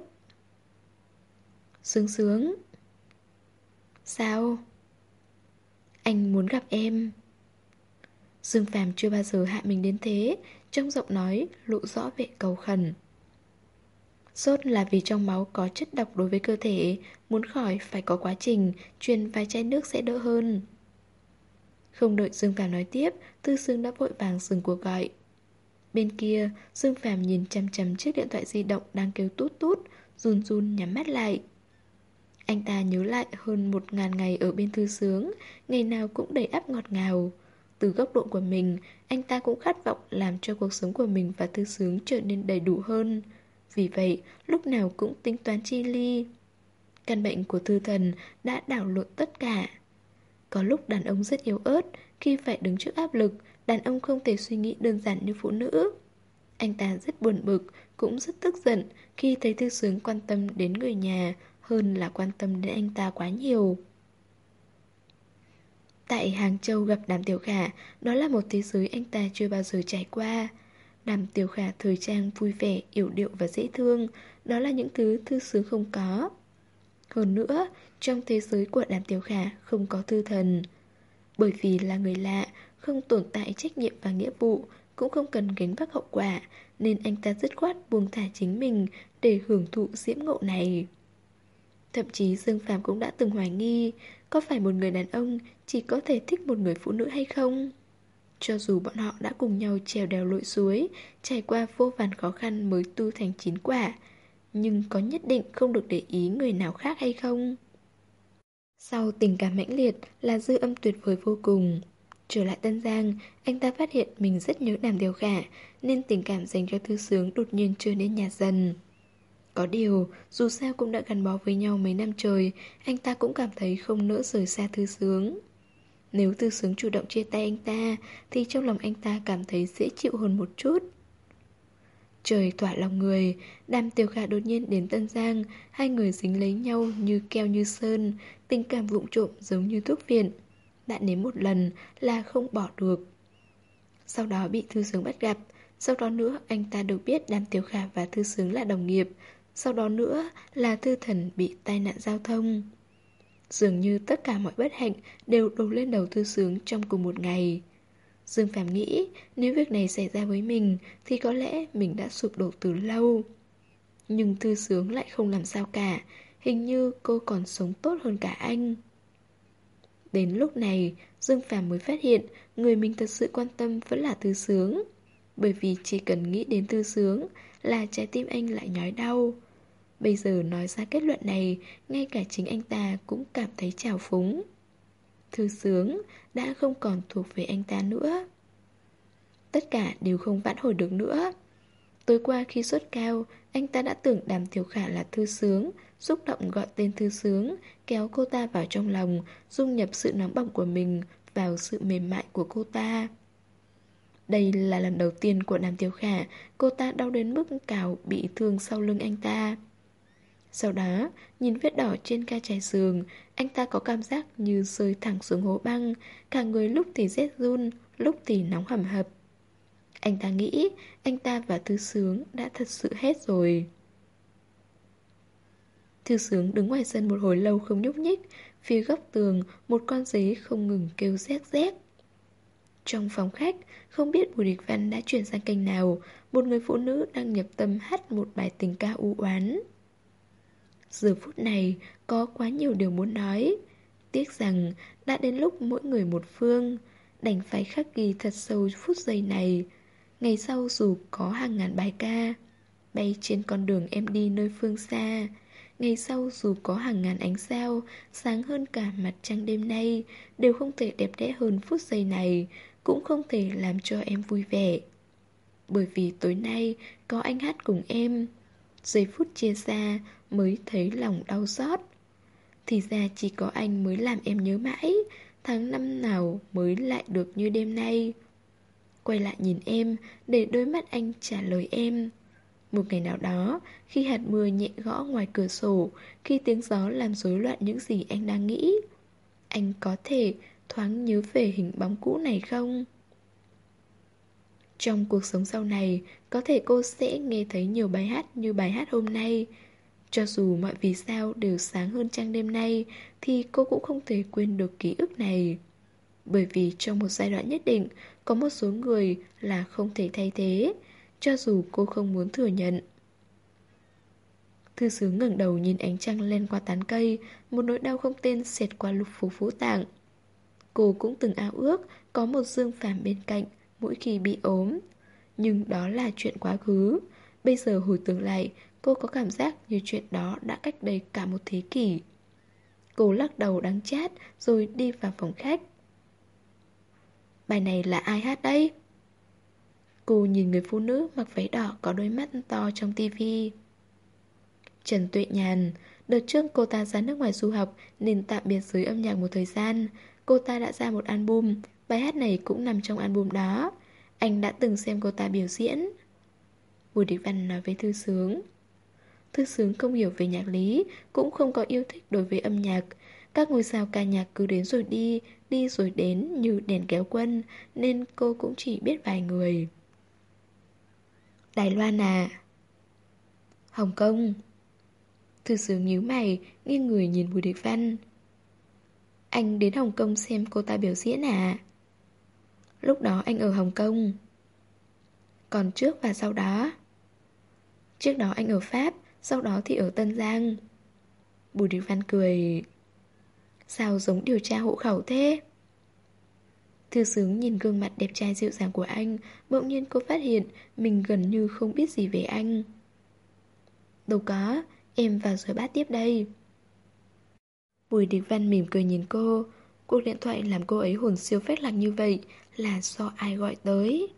Sướng Sướng. Sao? Anh muốn gặp em. Dương Phàm chưa bao giờ hạ mình đến thế, trong giọng nói lộ rõ vẻ cầu khẩn. Sốt là vì trong máu có chất độc đối với cơ thể, muốn khỏi phải có quá trình, truyền vài chai nước sẽ đỡ hơn. Không đợi Dương Phàm nói tiếp, Thư Sướng đã vội vàng dừng cuộc gọi. Bên kia, Dương Phàm nhìn chằm chằm chiếc điện thoại di động đang kêu tút tút, run run nhắm mắt lại. Anh ta nhớ lại hơn một ngàn ngày ở bên Thư Sướng, ngày nào cũng đầy ắp ngọt ngào. Từ góc độ của mình, anh ta cũng khát vọng làm cho cuộc sống của mình và Thư Sướng trở nên đầy đủ hơn. Vì vậy, lúc nào cũng tính toán chi ly. Căn bệnh của Thư Thần đã đảo lộn tất cả. Có lúc đàn ông rất yếu ớt, khi phải đứng trước áp lực, đàn ông không thể suy nghĩ đơn giản như phụ nữ. Anh ta rất buồn bực, cũng rất tức giận khi thấy Thư Sướng quan tâm đến người nhà hơn là quan tâm đến anh ta quá nhiều. Tại Hàng Châu gặp Đàm Tiểu Khả, đó là một thế giới anh ta chưa bao giờ trải qua. Đàm Tiểu Khả thời trang vui vẻ, yểu điệu và dễ thương, đó là những thứ Thư Sướng không có. Hơn nữa, trong thế giới của Đàm Tiểu Khả không có Thư Thần. Bởi vì là người lạ, không tồn tại trách nhiệm và nghĩa vụ, cũng không cần gánh vác hậu quả, nên anh ta dứt khoát buông thả chính mình để hưởng thụ diễm ngộ này. Thậm chí Dương Phàm cũng đã từng hoài nghi, có phải một người đàn ông chỉ có thể thích một người phụ nữ hay không? Cho dù bọn họ đã cùng nhau trèo đèo lội suối, trải qua vô vàn khó khăn mới tu thành chín quả, nhưng có nhất định không được để ý người nào khác hay không? Sau tình cảm mãnh liệt là dư âm tuyệt vời vô cùng. Trở lại Tân Giang, anh ta phát hiện mình rất nhớ Đàm Tiểu Khả, nên tình cảm dành cho Thư Sướng đột nhiên trở nên nhạt dần. Có điều, dù sao cũng đã gắn bó với nhau mấy năm trời, anh ta cũng cảm thấy không nỡ rời xa Thư Sướng. Nếu Thư Sướng chủ động chia tay anh ta, thì trong lòng anh ta cảm thấy dễ chịu hơn một chút. Trời thỏa lòng người, Đàm Tiểu Khả đột nhiên đến Tân Giang, hai người dính lấy nhau như keo như sơn, tình cảm vụng trộm giống như thuốc viện. Đã nếm một lần là không bỏ được. Sau đó bị Thư Sướng bắt gặp, sau đó nữa anh ta được biết Đàm Tiểu Khả và Thư Sướng là đồng nghiệp, sau đó nữa là Thư Thần bị tai nạn giao thông. Dường như tất cả mọi bất hạnh đều đổ lên đầu Thư Sướng trong cùng một ngày. Dương Phàm nghĩ nếu việc này xảy ra với mình thì có lẽ mình đã sụp đổ từ lâu. Nhưng Thư Sướng lại không làm sao cả, hình như cô còn sống tốt hơn cả anh. Đến lúc này, Dương Phàm mới phát hiện người mình thật sự quan tâm vẫn là Thư Sướng. Bởi vì chỉ cần nghĩ đến Thư Sướng là trái tim anh lại nhói đau. Bây giờ nói ra kết luận này, ngay cả chính anh ta cũng cảm thấy trào phúng. Thư Sướng đã không còn thuộc về anh ta nữa. Tất cả đều không vãn hồi được nữa. Tối qua khi sốt cao, anh ta đã tưởng Đàm Tiểu Khả là Thư Sướng, xúc động gọi tên Thư Sướng, kéo cô ta vào trong lòng, dung nhập sự nóng bỏng của mình vào sự mềm mại của cô ta. Đây là lần đầu tiên của Đàm Tiểu Khả, cô ta đau đến mức cào bị thương sau lưng anh ta. Sau đó, nhìn vết đỏ trên ca trải giường, anh ta có cảm giác như rơi thẳng xuống hố băng, cả người lúc thì rét run, lúc thì nóng hầm hập. Anh ta nghĩ anh ta và Thư Sướng đã thật sự hết rồi. Thư Sướng đứng ngoài sân một hồi lâu không nhúc nhích, phía góc tường một con dế không ngừng kêu rét rét. Trong phòng khách, không biết Bùi Địch Văn đã chuyển sang kênh nào, một người phụ nữ đang nhập tâm hát một bài tình ca u oán. Giờ phút này có quá nhiều điều muốn nói. Tiếc rằng đã đến lúc mỗi người một phương, đành phải khắc ghi thật sâu phút giây này. Ngày sau dù có hàng ngàn bài ca bay trên con đường em đi nơi phương xa, ngày sau dù có hàng ngàn ánh sao sáng hơn cả mặt trăng đêm nay, đều không thể đẹp đẽ hơn phút giây này, cũng không thể làm cho em vui vẻ. Bởi vì tối nay có anh hát cùng em, giây phút chia xa mới thấy lòng đau xót. Thì ra chỉ có anh mới làm em nhớ mãi, tháng năm nào mới lại được như đêm nay. Quay lại nhìn em, để đôi mắt anh trả lời em. Một ngày nào đó, khi hạt mưa nhẹ gõ ngoài cửa sổ, khi tiếng gió làm rối loạn những gì anh đang nghĩ, anh có thể thoáng nhớ về hình bóng cũ này không? Trong cuộc sống sau này, có thể cô sẽ nghe thấy nhiều bài hát như bài hát hôm nay. Cho dù mọi vì sao đều sáng hơn trăng đêm nay, thì cô cũng không thể quên được ký ức này. Bởi vì trong một giai đoạn nhất định, có một số người là không thể thay thế, cho dù cô không muốn thừa nhận. Thư Sướng ngẩng đầu nhìn ánh trăng lên qua tán cây, một nỗi đau không tên xẹt qua lục phủ phủ tạng. Cô cũng từng ao ước có một Dương Phàm bên cạnh mỗi khi bị ốm. Nhưng đó là chuyện quá khứ. Bây giờ hồi tưởng lại, cô có cảm giác như chuyện đó đã cách đây cả một thế kỷ. Cô lắc đầu đắng chát rồi đi vào phòng khách. Bài này là ai hát đấy? Cô nhìn người phụ nữ mặc váy đỏ có đôi mắt to trong tivi. Trần Tuệ Nhàn. Đợt trước cô ta ra nước ngoài du học nên tạm biệt giới âm nhạc một thời gian. Cô ta đã ra một album, bài hát này cũng nằm trong album đó. Anh đã từng xem cô ta biểu diễn. Bùi Địch Văn nói với Thư Sướng. Thư Sướng không hiểu về nhạc lý, cũng không có yêu thích đối với âm nhạc. Các ngôi sao ca nhạc cứ đến rồi đi, đi rồi đến như đèn kéo quân, nên cô cũng chỉ biết vài người. Đài Loan à? Hồng Kông. Thư Sướng nhíu mày, nghiêng người nhìn Bùi Địch Văn. Anh đến Hồng Kông xem cô ta biểu diễn à? Lúc đó anh ở Hồng Kông. Còn trước và sau đó? Trước đó anh ở Pháp, sau đó thì ở Tân Giang. Bùi Đình Văn cười. Sao giống điều tra hộ khẩu thế? Thư Sướng nhìn gương mặt đẹp trai dịu dàng của anh, bỗng nhiên cô phát hiện mình gần như không biết gì về anh. Đâu có, em vào rửa bát tiếp đây. Bùi Đình Văn mỉm cười nhìn cô. Cuộc điện thoại làm cô ấy hồn siêu phách lạc như vậy là do ai gọi tới?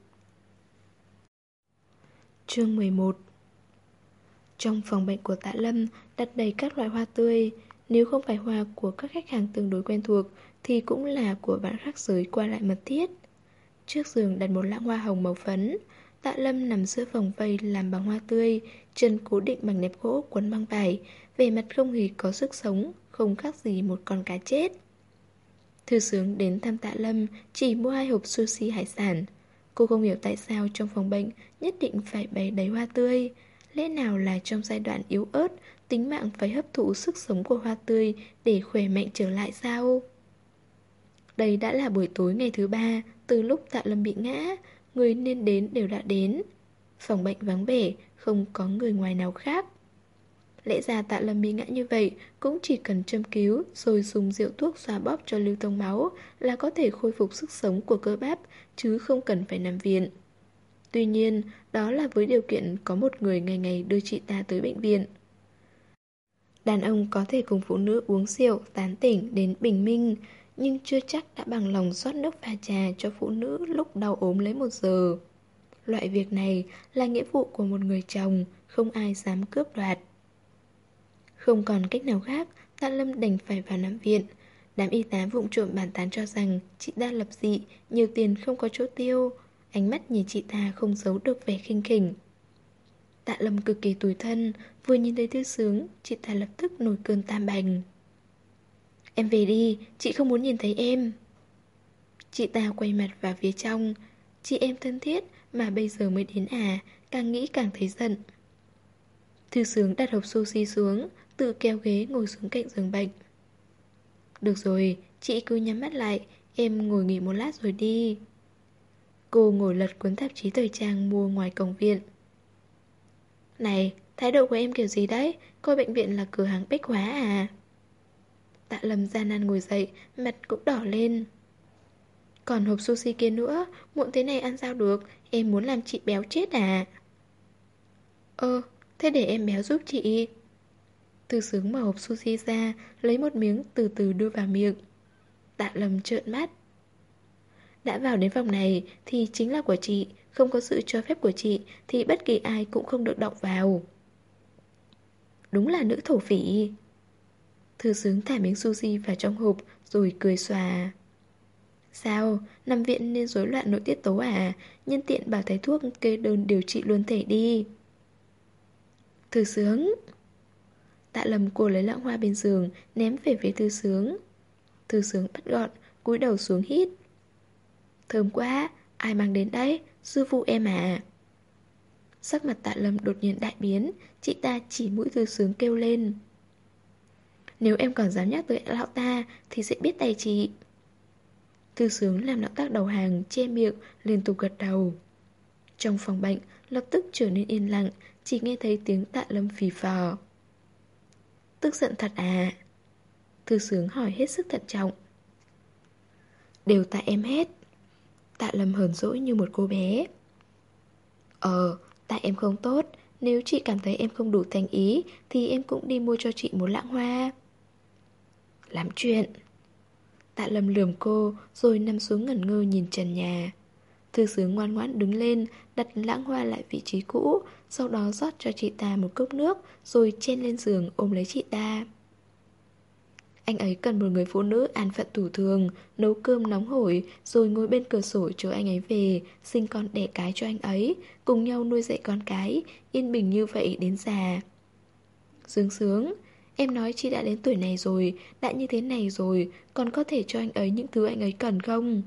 Chương mười một. Trong phòng bệnh của Tạ Lâm đặt đầy các loại hoa tươi. Nếu không phải hoa của các khách hàng tương đối quen thuộc thì cũng là của bạn khác giới qua lại mật thiết. Trước giường đặt một lẵng hoa hồng màu phấn. Tạ Lâm nằm giữa vòng vây làm bằng hoa tươi, chân cố định bằng nẹp gỗ quấn băng vải, vẻ mặt không hề có sức sống, không khác gì một con cá chết. Thư Sướng đến thăm Tạ Lâm chỉ mua hai hộp sushi hải sản. Cô không hiểu tại sao trong phòng bệnh nhất định phải bày đầy hoa tươi. Lẽ nào là trong giai đoạn yếu ớt, tính mạng phải hấp thụ sức sống của hoa tươi để khỏe mạnh trở lại sao? Đây đã là buổi tối ngày thứ ba từ lúc Tạ Lâm bị ngã, người nên đến đều đã đến. Phòng bệnh vắng vẻ, không có người ngoài nào khác. Lẽ ra Tạ Lâm bị ngã như vậy cũng chỉ cần châm cứu rồi dùng rượu thuốc xoa bóp cho lưu thông máu là có thể khôi phục sức sống của cơ bắp, chứ không cần phải nằm viện. Tuy nhiên, đó là với điều kiện có một người ngày ngày đưa chị ta tới bệnh viện. Đàn ông có thể cùng phụ nữ uống rượu, tán tỉnh đến bình minh, nhưng chưa chắc đã bằng lòng rót nước pha trà cho phụ nữ lúc đau ốm lấy một giờ. Loại việc này là nghĩa vụ của một người chồng, không ai dám cướp đoạt. Không còn cách nào khác, Tạ Lâm đành phải vào nằm viện. Đám y tá vụng trộm bàn tán cho rằng chị ta lập dị, nhiều tiền không có chỗ tiêu. Ánh mắt nhìn chị ta không giấu được vẻ khinh khỉnh. Tạ Lâm cực kỳ tủi thân, vừa nhìn thấy Thư Sướng, chị ta lập tức nổi cơn tam bành. Em về đi, chị không muốn nhìn thấy em. Chị ta quay mặt vào phía trong. Chị em thân thiết mà bây giờ mới đến à, càng nghĩ càng thấy giận. Thư Sướng đặt hộp sushi xuống, tự kéo ghế ngồi xuống cạnh giường bệnh. Được rồi, chị cứ nhắm mắt lại, em ngồi nghỉ một lát rồi đi. Cô ngồi lật cuốn tạp chí thời trang mua ngoài cổng viện. Này, thái độ của em kiểu gì đấy? Coi bệnh viện là cửa hàng bách hóa à? Tạ Lâm gian nan ngồi dậy, mặt cũng đỏ lên. Còn hộp sushi kia nữa, muộn thế này ăn sao được, em muốn làm chị béo chết à? Ơ, thế để em béo giúp chị. Thư Sướng mở hộp sushi ra, lấy một miếng từ từ đưa vào miệng. Tạ Lâm trợn mắt. Đã vào đến phòng này thì chính là của chị, không có sự cho phép của chị thì bất kỳ ai cũng không được động vào. Đúng là nữ thổ phỉ. Thư Sướng thả miếng sushi vào trong hộp rồi cười xòa. Sao, nằm viện nên rối loạn nội tiết tố à? Nhân tiện bảo thầy thuốc kê đơn điều trị luôn thể đi. Thư Sướng. Tạ Lâm cô lấy lẵng hoa bên giường, ném về phía Thư Sướng. Thư Sướng bắt gọn, cúi đầu xuống hít. Thơm quá, ai mang đến đấy? Sư phụ em à? Sắc mặt Tạ Lâm đột nhiên đại biến, chị ta chỉ mũi Thư Sướng kêu lên. Nếu em còn dám nhắc tới lão ta thì sẽ biết tay chị. Thư Sướng làm động tác đầu hàng, che miệng, liên tục gật đầu. Trong phòng bệnh, lập tức trở nên yên lặng, chỉ nghe thấy tiếng Tạ Lâm phì phò. Tức giận thật à? Thư Sướng hỏi hết sức thận trọng. Đều tại em hết. Tạ Lâm hờn dỗi như một cô bé. Ờ, tại em không tốt. Nếu chị cảm thấy em không đủ thành ý thì em cũng đi mua cho chị một lẵng hoa. Làm chuyện. Tạ Lâm lườm cô rồi nằm xuống ngẩn ngơ nhìn trần nhà. Thư Sướng ngoan ngoãn đứng lên, đặt lẵng hoa lại vị trí cũ, sau đó rót cho chị ta một cốc nước rồi chen lên giường ôm lấy chị ta. Anh ấy cần một người phụ nữ an phận thủ thường, nấu cơm nóng hổi rồi ngồi bên cửa sổ chờ anh ấy về, sinh con đẻ cái cho anh ấy, cùng nhau nuôi dạy con cái, yên bình như vậy đến già. Sướng Sướng, em nói chị đã đến tuổi này rồi, đã như thế này rồi, còn có thể cho anh ấy những thứ anh ấy cần không?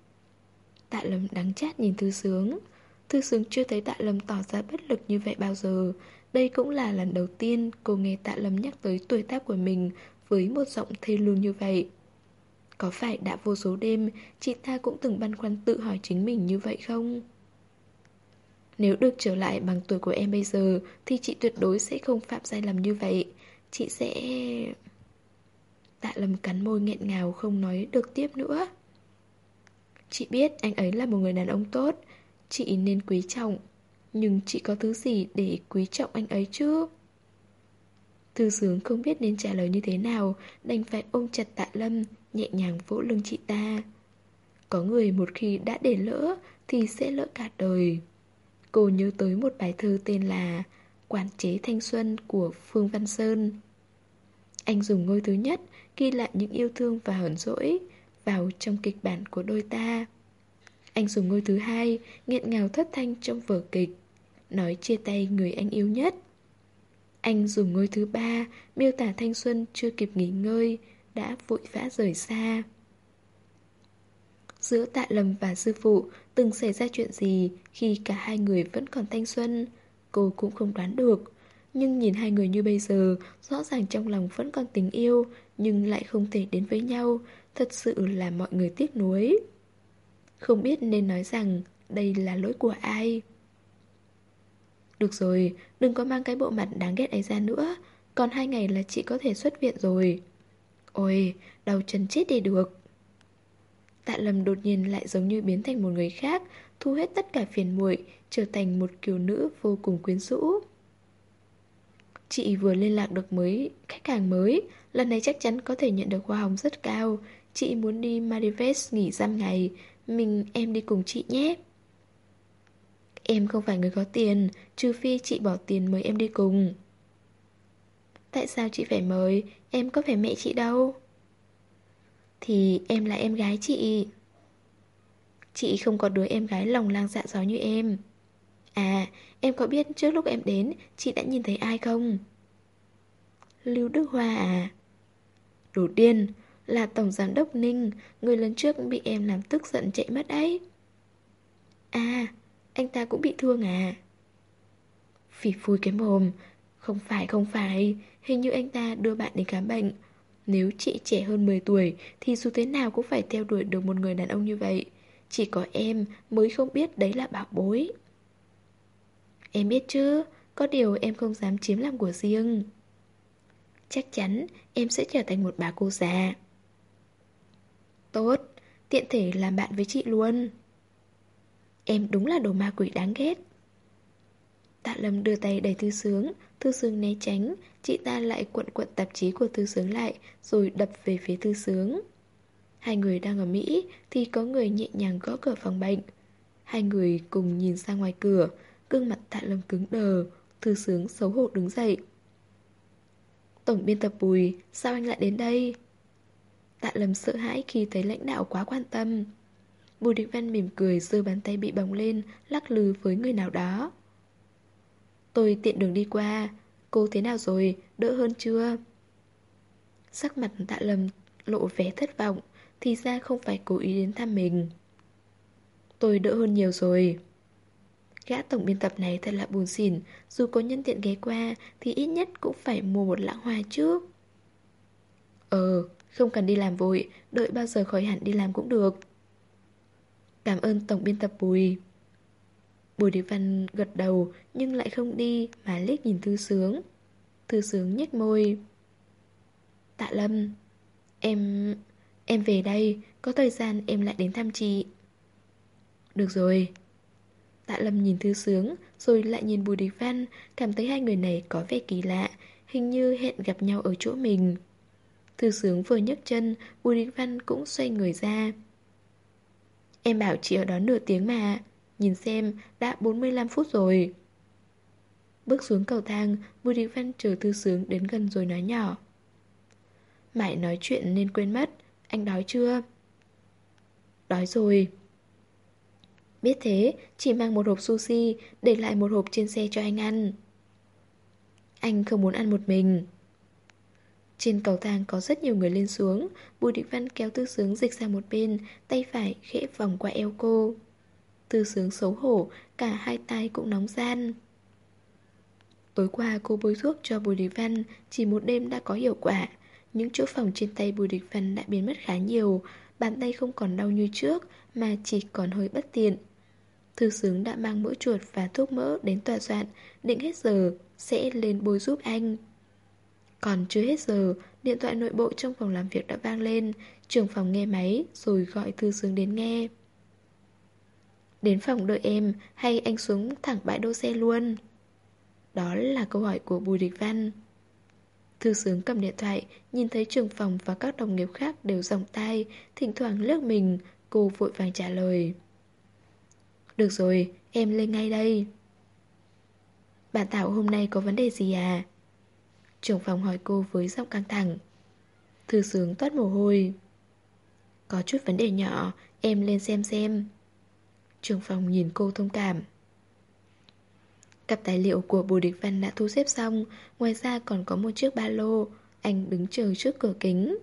Tạ Lâm đắng chát nhìn Thư Sướng. Thư Sướng chưa thấy Tạ Lâm tỏ ra bất lực như vậy bao giờ. Đây cũng là lần đầu tiên cô nghe Tạ Lâm nhắc tới tuổi tác của mình với một giọng thê lương như vậy. Có phải đã vô số đêm chị ta cũng từng băn khoăn tự hỏi chính mình như vậy không? Nếu được trở lại bằng tuổi của em bây giờ thì chị tuyệt đối sẽ không phạm sai lầm như vậy. Chị sẽ... Tạ Lâm cắn môi nghẹn ngào không nói được tiếp nữa. Chị biết anh ấy là một người đàn ông tốt, chị nên quý trọng. Nhưng chị có thứ gì để quý trọng anh ấy chứ? Thư Sướng không biết nên trả lời như thế nào, đành phải ôm chặt Tạ Lâm, nhẹ nhàng vỗ lưng chị ta. Có người một khi đã để lỡ thì sẽ lỡ cả đời. Cô nhớ tới một bài thơ tên là Quản chế thanh xuân của Phương Văn Sơn. Anh dùng ngôi thứ nhất ghi lại những yêu thương và hờn dỗi vào trong kịch bản của đôi ta. Anh dùng ngôi thứ hai nghẹn ngào thất thanh trong vở kịch, nói chia tay người anh yêu nhất. Anh dùng ngôi thứ ba miêu tả thanh xuân chưa kịp nghỉ ngơi, đã vội vã rời xa. Giữa Tạ Lâm và sư phụ từng xảy ra chuyện gì khi cả hai người vẫn còn thanh xuân, cô cũng không đoán được. Nhưng nhìn hai người như bây giờ, rõ ràng trong lòng vẫn còn tình yêu, nhưng lại không thể đến với nhau, thật sự là mọi người tiếc nuối. Không biết nên nói rằng đây là lỗi của ai. Được rồi, đừng có mang cái bộ mặt đáng ghét ấy ra nữa. Còn hai ngày là chị có thể xuất viện rồi. Ôi, đau chân chết đi được. Tạ Lâm đột nhiên lại giống như biến thành một người khác, thu hết tất cả phiền muội, trở thành một kiều nữ vô cùng quyến rũ. Chị vừa liên lạc được mới khách hàng mới, lần này chắc chắn có thể nhận được hoa hồng rất cao. Chị muốn đi Maldives nghỉ dăm ngày, mình em đi cùng chị nhé. Em không phải người có tiền, trừ phi chị bỏ tiền mời em đi cùng. Tại sao chị phải mời, em có phải mẹ chị đâu. Thì em là em gái chị. Chị không có đứa em gái lòng lang dạ sói như em. À, em có biết trước lúc em đến chị đã nhìn thấy ai không? Lưu Đức Hoa à? Đồ điên, là tổng giám đốc Ninh, người lần trước bị em làm tức giận chạy mất ấy. À, anh ta cũng bị thương à? Phỉ phui cái mồm. Không phải không phải, hình như anh ta đưa bạn đến khám bệnh. Nếu chị trẻ hơn mười tuổi thì dù thế nào cũng phải theo đuổi được một người đàn ông như vậy. Chỉ có em mới không biết đấy là bảo bối. Em biết chứ, có điều em không dám chiếm làm của riêng. Chắc chắn em sẽ trở thành một bà cô già. Tốt, tiện thể làm bạn với chị luôn. Em đúng là đồ ma quỷ đáng ghét. Tạ Lâm đưa tay đẩy Thư Sướng, Thư Sướng né tránh, chị ta lại cuộn cuộn tạp chí của Thư Sướng lại, rồi đập về phía Thư Sướng. Hai người đang ở Mỹ thì có người nhẹ nhàng gõ cửa phòng bệnh. Hai người cùng nhìn ra ngoài cửa, gương mặt Tạ Lâm cứng đờ, Thư Sướng xấu hổ đứng dậy. Tổng biên tập Bùi, sao anh lại đến đây? Tạ Lâm sợ hãi khi thấy lãnh đạo quá quan tâm. Bùi Định Văn mỉm cười giơ bàn tay bị bỏng lên, lắc lư với người nào đó. Tôi tiện đường đi qua, cô thế nào rồi, đỡ hơn chưa? Sắc mặt Tạ Lâm lộ vẻ thất vọng, thì ra không phải cố ý đến thăm mình. Tôi đỡ hơn nhiều rồi. Gã tổng biên tập này thật là buồn xỉn, dù có nhân tiện ghé qua thì ít nhất cũng phải mua một lạng hoa trước. Ờ, không cần đi làm vội, đợi bao giờ khỏi hẳn đi làm cũng được. Cảm ơn tổng biên tập Bùi. Bùi Điệp Văn gật đầu nhưng lại không đi mà liếc nhìn Thư Sướng. Thư Sướng nhếch môi. Tạ Lâm, em... em về đây, có thời gian em lại đến thăm chị. Được rồi. Tạ Lâm nhìn Thư Sướng rồi lại nhìn Bùi Điệp Văn, cảm thấy hai người này có vẻ kỳ lạ, hình như hẹn gặp nhau ở chỗ mình. Thư Sướng vừa nhấc chân, Bùi Điệp Văn cũng xoay người ra. Em bảo chị ở đó nửa tiếng mà, nhìn xem đã bốn mươi lăm phút rồi. Bước xuống cầu thang, Bùi Điệp Văn chờ Thư Sướng đến gần rồi nói nhỏ. Mãi nói chuyện nên quên mất, anh đói chưa? Đói rồi. Biết thế, chỉ mang một hộp sushi, để lại một hộp trên xe cho anh ăn. Anh không muốn ăn một mình. Trên cầu thang có rất nhiều người lên xuống, Bùi Định Văn kéo Thư Sướng dịch sang một bên, tay phải khẽ vòng qua eo cô. Thư Sướng xấu hổ, cả hai tay cũng nóng ran. Tối qua cô bôi thuốc cho Bùi Định Văn, chỉ một đêm đã có hiệu quả. Những chỗ phỏng trên tay Bùi Định Văn đã biến mất khá nhiều, bàn tay không còn đau như trước, mà chỉ còn hơi bất tiện. Thư Sướng đã mang mỡ chuột và thuốc mỡ đến tòa soạn, định hết giờ sẽ lên bôi giúp anh. Còn chưa hết giờ, điện thoại nội bộ trong phòng làm việc đã vang lên. Trưởng phòng nghe máy rồi gọi Thư Sướng đến nghe. Đến phòng đợi em hay anh xuống thẳng bãi đỗ xe luôn? Đó là câu hỏi của Bùi Địch Văn. Thư Sướng cầm điện thoại, nhìn thấy trưởng phòng và các đồng nghiệp khác đều giọng tai, thỉnh thoảng liếc mình, cô vội vàng trả lời. Được rồi, em lên ngay đây. Bạn Thảo hôm nay có vấn đề gì à? Trưởng phòng hỏi cô với giọng căng thẳng. Thư Sướng toát mồ hôi. Có chút vấn đề nhỏ, em lên xem xem. Trưởng phòng nhìn cô thông cảm. Cặp tài liệu của Bùi Địch Văn đã thu xếp xong, ngoài ra còn có một chiếc ba lô. Anh đứng chờ trước cửa kính.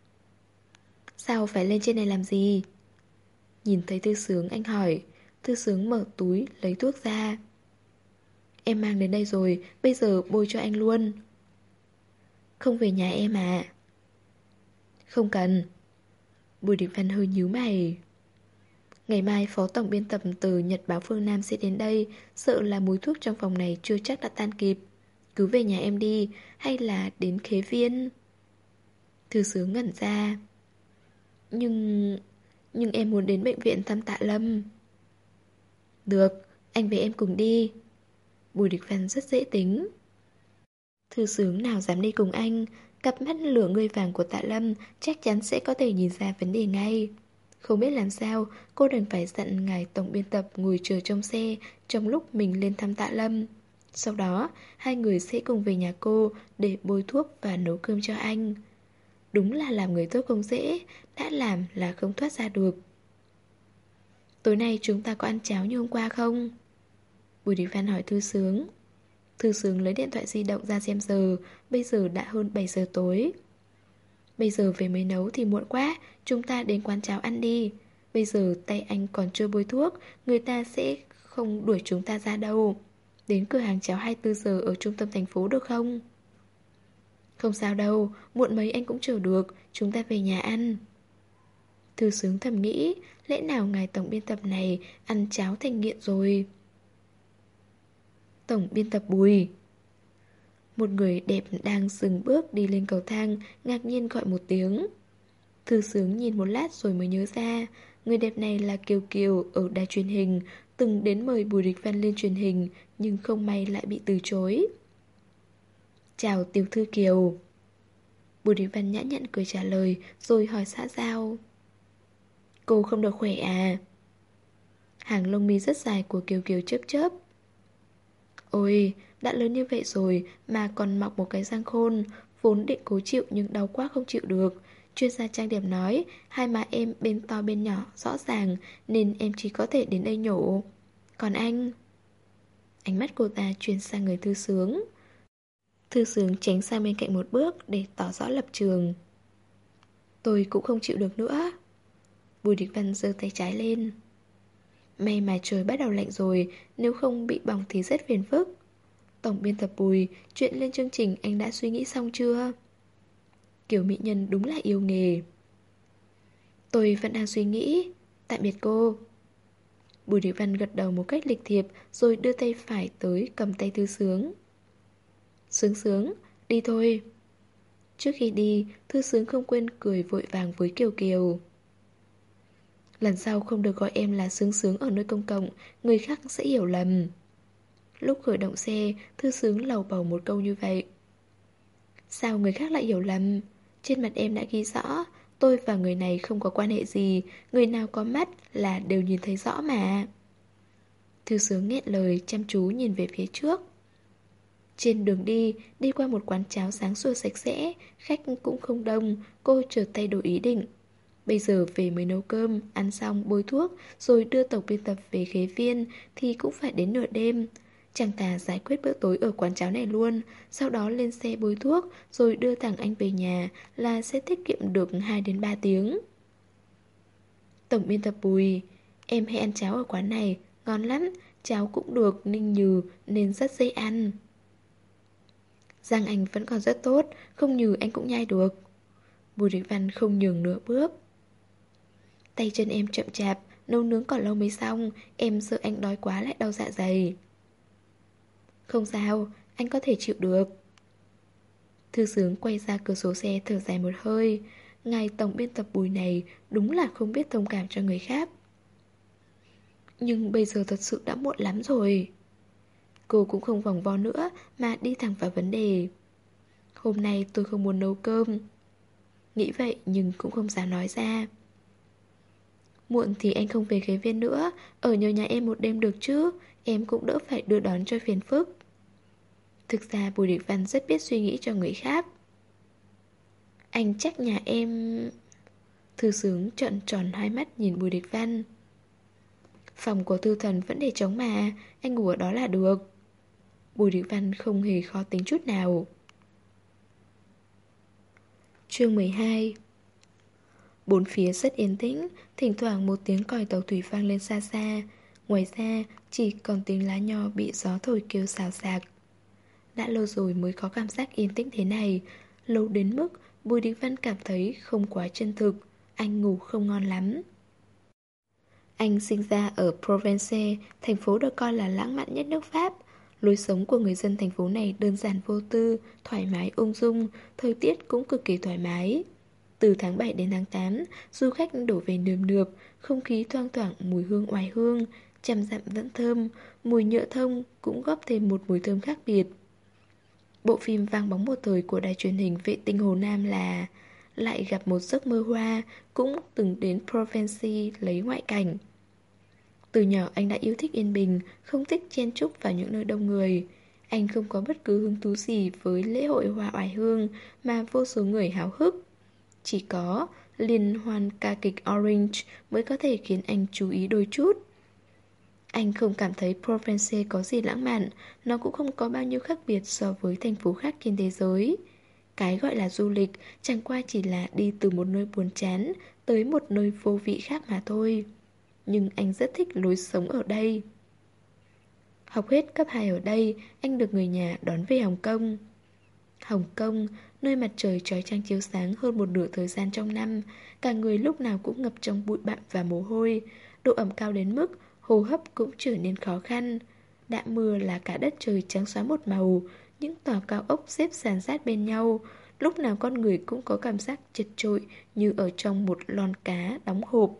Sao phải lên trên này làm gì? Nhìn thấy Thư Sướng anh hỏi. Thư Sướng mở túi lấy thuốc ra. Em mang đến đây rồi, bây giờ bôi cho anh luôn. Không về nhà em à? Không cần. Bùi Địch Văn hơi nhíu mày. Ngày mai phó tổng biên tập từ Nhật báo Phương Nam sẽ đến đây, sợ là mùi thuốc trong phòng này chưa chắc đã tan kịp. Cứ về nhà em đi, hay là đến Khế Viên? Thư Sướng ngẩn ra. Nhưng... nhưng em muốn đến bệnh viện thăm Tạ Lâm. Được, anh với em cùng đi. Bùi Địch Văn rất dễ tính. Thư Sướng nào dám đi cùng anh. Cặp mắt lửa ngươi vàng của Tạ Lâm chắc chắn sẽ có thể nhìn ra vấn đề ngay. Không biết làm sao, cô đành phải dặn ngài tổng biên tập ngồi chờ trong xe trong lúc mình lên thăm Tạ Lâm. Sau đó, hai người sẽ cùng về nhà cô để bôi thuốc và nấu cơm cho anh. Đúng là làm người tốt không dễ, đã làm là không thoát ra được. Tối nay chúng ta có ăn cháo như hôm qua không? Bùi Địch Văn hỏi Thư Sướng. Thư Sướng lấy điện thoại di động ra xem giờ, bây giờ đã hơn bảy giờ tối. Bây giờ về mới nấu thì muộn quá, chúng ta đến quán cháo ăn đi. Bây giờ tay anh còn chưa bôi thuốc, người ta sẽ không đuổi chúng ta ra đâu. Đến cửa hàng cháo hai mươi tư giờ ở trung tâm thành phố được không? Không sao đâu, muộn mấy anh cũng chờ được, chúng ta về nhà ăn. Thư Sướng thầm nghĩ, lẽ nào ngài tổng biên tập này ăn cháo thành nghiện rồi. Tổng biên tập Bùi. Một người đẹp đang dừng bước đi lên cầu thang, ngạc nhiên gọi một tiếng. Thư Sướng nhìn một lát rồi mới nhớ ra, người đẹp này là Kiều Kiều ở đài truyền hình, từng đến mời Bùi Địch Văn lên truyền hình, nhưng không may lại bị từ chối. Chào tiểu thư Kiều. Bùi Địch Văn nhã nhặn cười trả lời, rồi hỏi xã giao. Cô không được khỏe à? Hàng lông mi rất dài của Kiều Kiều chớp chớp. Ôi, đã lớn như vậy rồi mà còn mọc một cái răng khôn, vốn định cố chịu nhưng đau quá không chịu được. Chuyên gia trang điểm nói, hai má em bên to bên nhỏ rõ ràng nên em chỉ có thể đến đây nhổ. Còn anh? Ánh mắt cô ta chuyển sang người Thư Sướng. Thư Sướng tránh sang bên cạnh một bước để tỏ rõ lập trường. Tôi cũng không chịu được nữa. Bùi Địch Văn giơ tay trái lên. May mà trời bắt đầu lạnh rồi, nếu không bị bỏng thì rất phiền phức. Tổng biên tập Bùi, chuyện lên chương trình anh đã suy nghĩ xong chưa? Kiểu mỹ nhân đúng là yêu nghề. Tôi vẫn đang suy nghĩ. Tạm biệt cô. Bùi Địch Văn gật đầu một cách lịch thiệp, rồi đưa tay phải tới cầm tay Thư Sướng. Sướng Sướng, đi thôi. Trước khi đi, Thư Sướng không quên cười vội vàng với Kiều Kiều. Lần sau không được gọi em là Sướng Sướng ở nơi công cộng, người khác sẽ hiểu lầm. Lúc khởi động xe, Thư Sướng lầu bầu một câu như vậy. Sao người khác lại hiểu lầm? Trên mặt em đã ghi rõ, tôi và người này không có quan hệ gì, người nào có mắt là đều nhìn thấy rõ mà. Thư Sướng nghẹn lời, chăm chú nhìn về phía trước. Trên đường đi, đi qua một quán cháo sáng sủa sạch sẽ, khách cũng không đông, cô chợt thay đổi ý định. Bây giờ về mới nấu cơm, ăn xong bôi thuốc, rồi đưa tổng biên tập về Khế Viên thì cũng phải đến nửa đêm. Chẳng thà giải quyết bữa tối ở quán cháo này luôn, sau đó lên xe bôi thuốc, rồi đưa thẳng anh về nhà là sẽ tiết kiệm được hai đến ba tiếng. Tổng biên tập Bùi, em hay ăn cháo ở quán này, ngon lắm, cháo cũng được ninh nhừ nên rất dễ ăn. Răng anh vẫn còn rất tốt, không nhừ anh cũng nhai được. Bùi Địch Văn không nhường nửa bước. Tay chân em chậm chạp, nấu nướng còn lâu mới xong, em sợ anh đói quá lại đau dạ dày. Không sao, anh có thể chịu được. Thư Sướng quay ra cửa sổ xe thở dài một hơi. Ngài tổng biên tập Bùi này đúng là không biết thông cảm cho người khác. Nhưng bây giờ thật sự đã muộn lắm rồi. Cô cũng không vòng vo nữa mà đi thẳng vào vấn đề. Hôm nay tôi không muốn nấu cơm. Nghĩ vậy nhưng cũng không dám nói ra. Muộn thì anh không về Khế Viên nữa, ở nhờ nhà em một đêm được chứ. Em cũng đỡ phải đưa đón cho phiền phức. Thực ra Bùi Địch Văn rất biết suy nghĩ cho người khác. Anh chắc nhà em... Thư Sướng trợn tròn hai mắt nhìn Bùi Địch Văn. Phòng của Thư Thần vẫn để trống mà, anh ngủ ở đó là được. Bùi Địch Văn không hề khó tính chút nào. Chương mười hai. Bốn phía rất yên tĩnh, thỉnh thoảng một tiếng còi tàu thủy vang lên xa xa. Ngoài ra chỉ còn tiếng lá nho bị gió thổi kêu xào xạc. Đã lâu rồi mới có cảm giác yên tĩnh thế này. Lâu đến mức Bùi Địch Văn cảm thấy không quá chân thực. Anh ngủ không ngon lắm. Anh sinh ra ở Provence, thành phố được coi là lãng mạn nhất nước Pháp. Lối sống của người dân thành phố này đơn giản vô tư, thoải mái ung dung, thời tiết cũng cực kỳ thoải mái. Từ tháng bảy đến tháng tám, du khách đổ về nườm nượp, không khí thoang thoảng mùi hương oải hương, trăm dặm vẫn thơm, mùi nhựa thông cũng góp thêm một mùi thơm khác biệt. Bộ phim vang bóng một thời của đài truyền hình vệ tinh Hồ Nam là Lại gặp một giấc mơ hoa, cũng từng đến Provence lấy ngoại cảnh. Từ nhỏ anh đã yêu thích yên bình, không thích chen chúc vào những nơi đông người. Anh không có bất cứ hứng thú gì với lễ hội hoa oải hương mà vô số người háo hức. Chỉ có liên hoan ca kịch Orange mới có thể khiến anh chú ý đôi chút. Anh không cảm thấy Provence có gì lãng mạn, nó cũng không có bao nhiêu khác biệt so với thành phố khác trên thế giới. Cái gọi là du lịch chẳng qua chỉ là đi từ một nơi buồn chán tới một nơi vô vị khác mà thôi. Nhưng anh rất thích lối sống ở đây. Học hết cấp hai ở đây, anh được người nhà đón về Hồng Kông. Hồng Kông, nơi mặt trời chói chang chiếu sáng hơn một nửa thời gian trong năm, cả người lúc nào cũng ngập trong bụi bặm và mồ hôi, độ ẩm cao đến mức hô hấp cũng trở nên khó khăn. Đã mưa là cả đất trời trắng xóa một màu, những tòa cao ốc xếp sàn sát bên nhau, lúc nào con người cũng có cảm giác chật chội như ở trong một lon cá đóng hộp.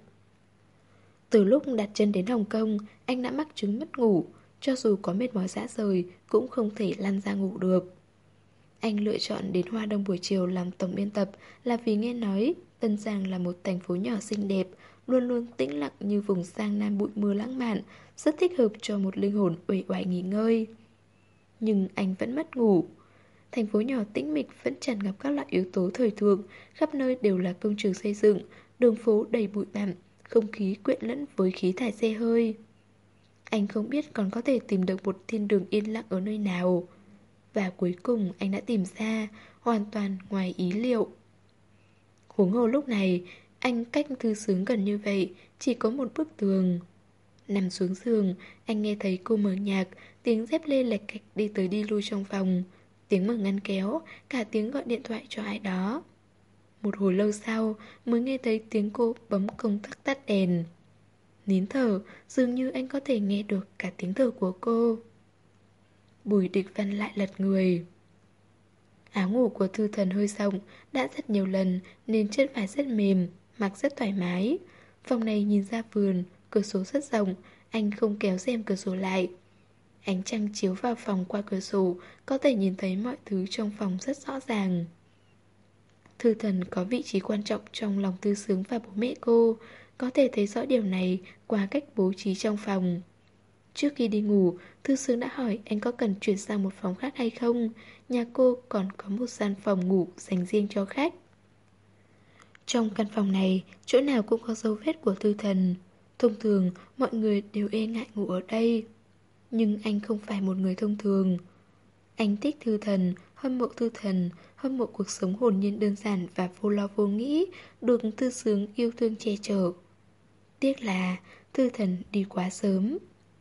Từ lúc đặt chân đến Hồng Kông, anh đã mắc chứng mất ngủ, cho dù có mệt mỏi rã rời cũng không thể lăn ra ngủ được. Anh lựa chọn đến Hoa Đông buổi chiều làm tổng biên tập là vì nghe nói Tân Giang là một thành phố nhỏ xinh đẹp, luôn luôn tĩnh lặng như vùng Giang Nam bụi mưa lãng mạn, rất thích hợp cho một linh hồn uể oải nghỉ ngơi. Nhưng anh vẫn mất ngủ. Thành phố nhỏ tĩnh mịch vẫn tràn ngập các loại yếu tố thời thượng, khắp nơi đều là công trường xây dựng, đường phố đầy bụi bặm, không khí quyện lẫn với khí thải xe hơi. Anh không biết còn có thể tìm được một thiên đường yên lặng ở nơi nào. Và cuối cùng anh đã tìm ra, hoàn toàn ngoài ý liệu. Huống hồ lúc này, anh cách Thư Sướng gần như vậy, chỉ có một bức tường. Nằm xuống giường, anh nghe thấy cô mở nhạc, tiếng dép lê lạch cạch đi tới đi lui trong phòng, tiếng mở ngăn kéo, cả tiếng gọi điện thoại cho ai đó. Một hồi lâu sau mới nghe thấy tiếng cô bấm công tắc tắt đèn. Nín thở, dường như anh có thể nghe được cả tiếng thở của cô. Bùi Địch Văn lại lật người. Áo ngủ của Thư Thần hơi rộng, đã rất nhiều lần nên chất vải rất mềm, mặc rất thoải mái. Phòng này nhìn ra vườn, cửa sổ rất rộng, anh không kéo rèm cửa sổ lại. Ánh trăng chiếu vào phòng qua cửa sổ, có thể nhìn thấy mọi thứ trong phòng rất rõ ràng. Thư Thần có vị trí quan trọng trong lòng Thư Sướng và bố mẹ cô, có thể thấy rõ điều này qua cách bố trí trong phòng. Trước khi đi ngủ, Thư Sướng đã hỏi anh có cần chuyển sang một phòng khác hay không. Nhà cô còn có một gian phòng ngủ dành riêng cho khách. Trong căn phòng này, chỗ nào cũng có dấu vết của Thư Thần. Thông thường, mọi người đều e ngại ngủ ở đây. Nhưng anh không phải một người thông thường. Anh thích Thư Thần, hâm mộ Thư Thần, hâm mộ cuộc sống hồn nhiên đơn giản và vô lo vô nghĩ, được Thư Sướng yêu thương che chở. Tiếc là Thư Thần đi quá sớm.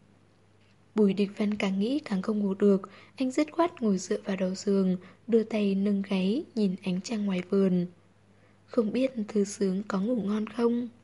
Bùi Địch Văn càng nghĩ càng không ngủ được. Anh dứt khoát ngồi dựa vào đầu giường, đưa tay nâng gáy nhìn ánh trăng ngoài vườn. Không biết Thư Sướng có ngủ ngon không?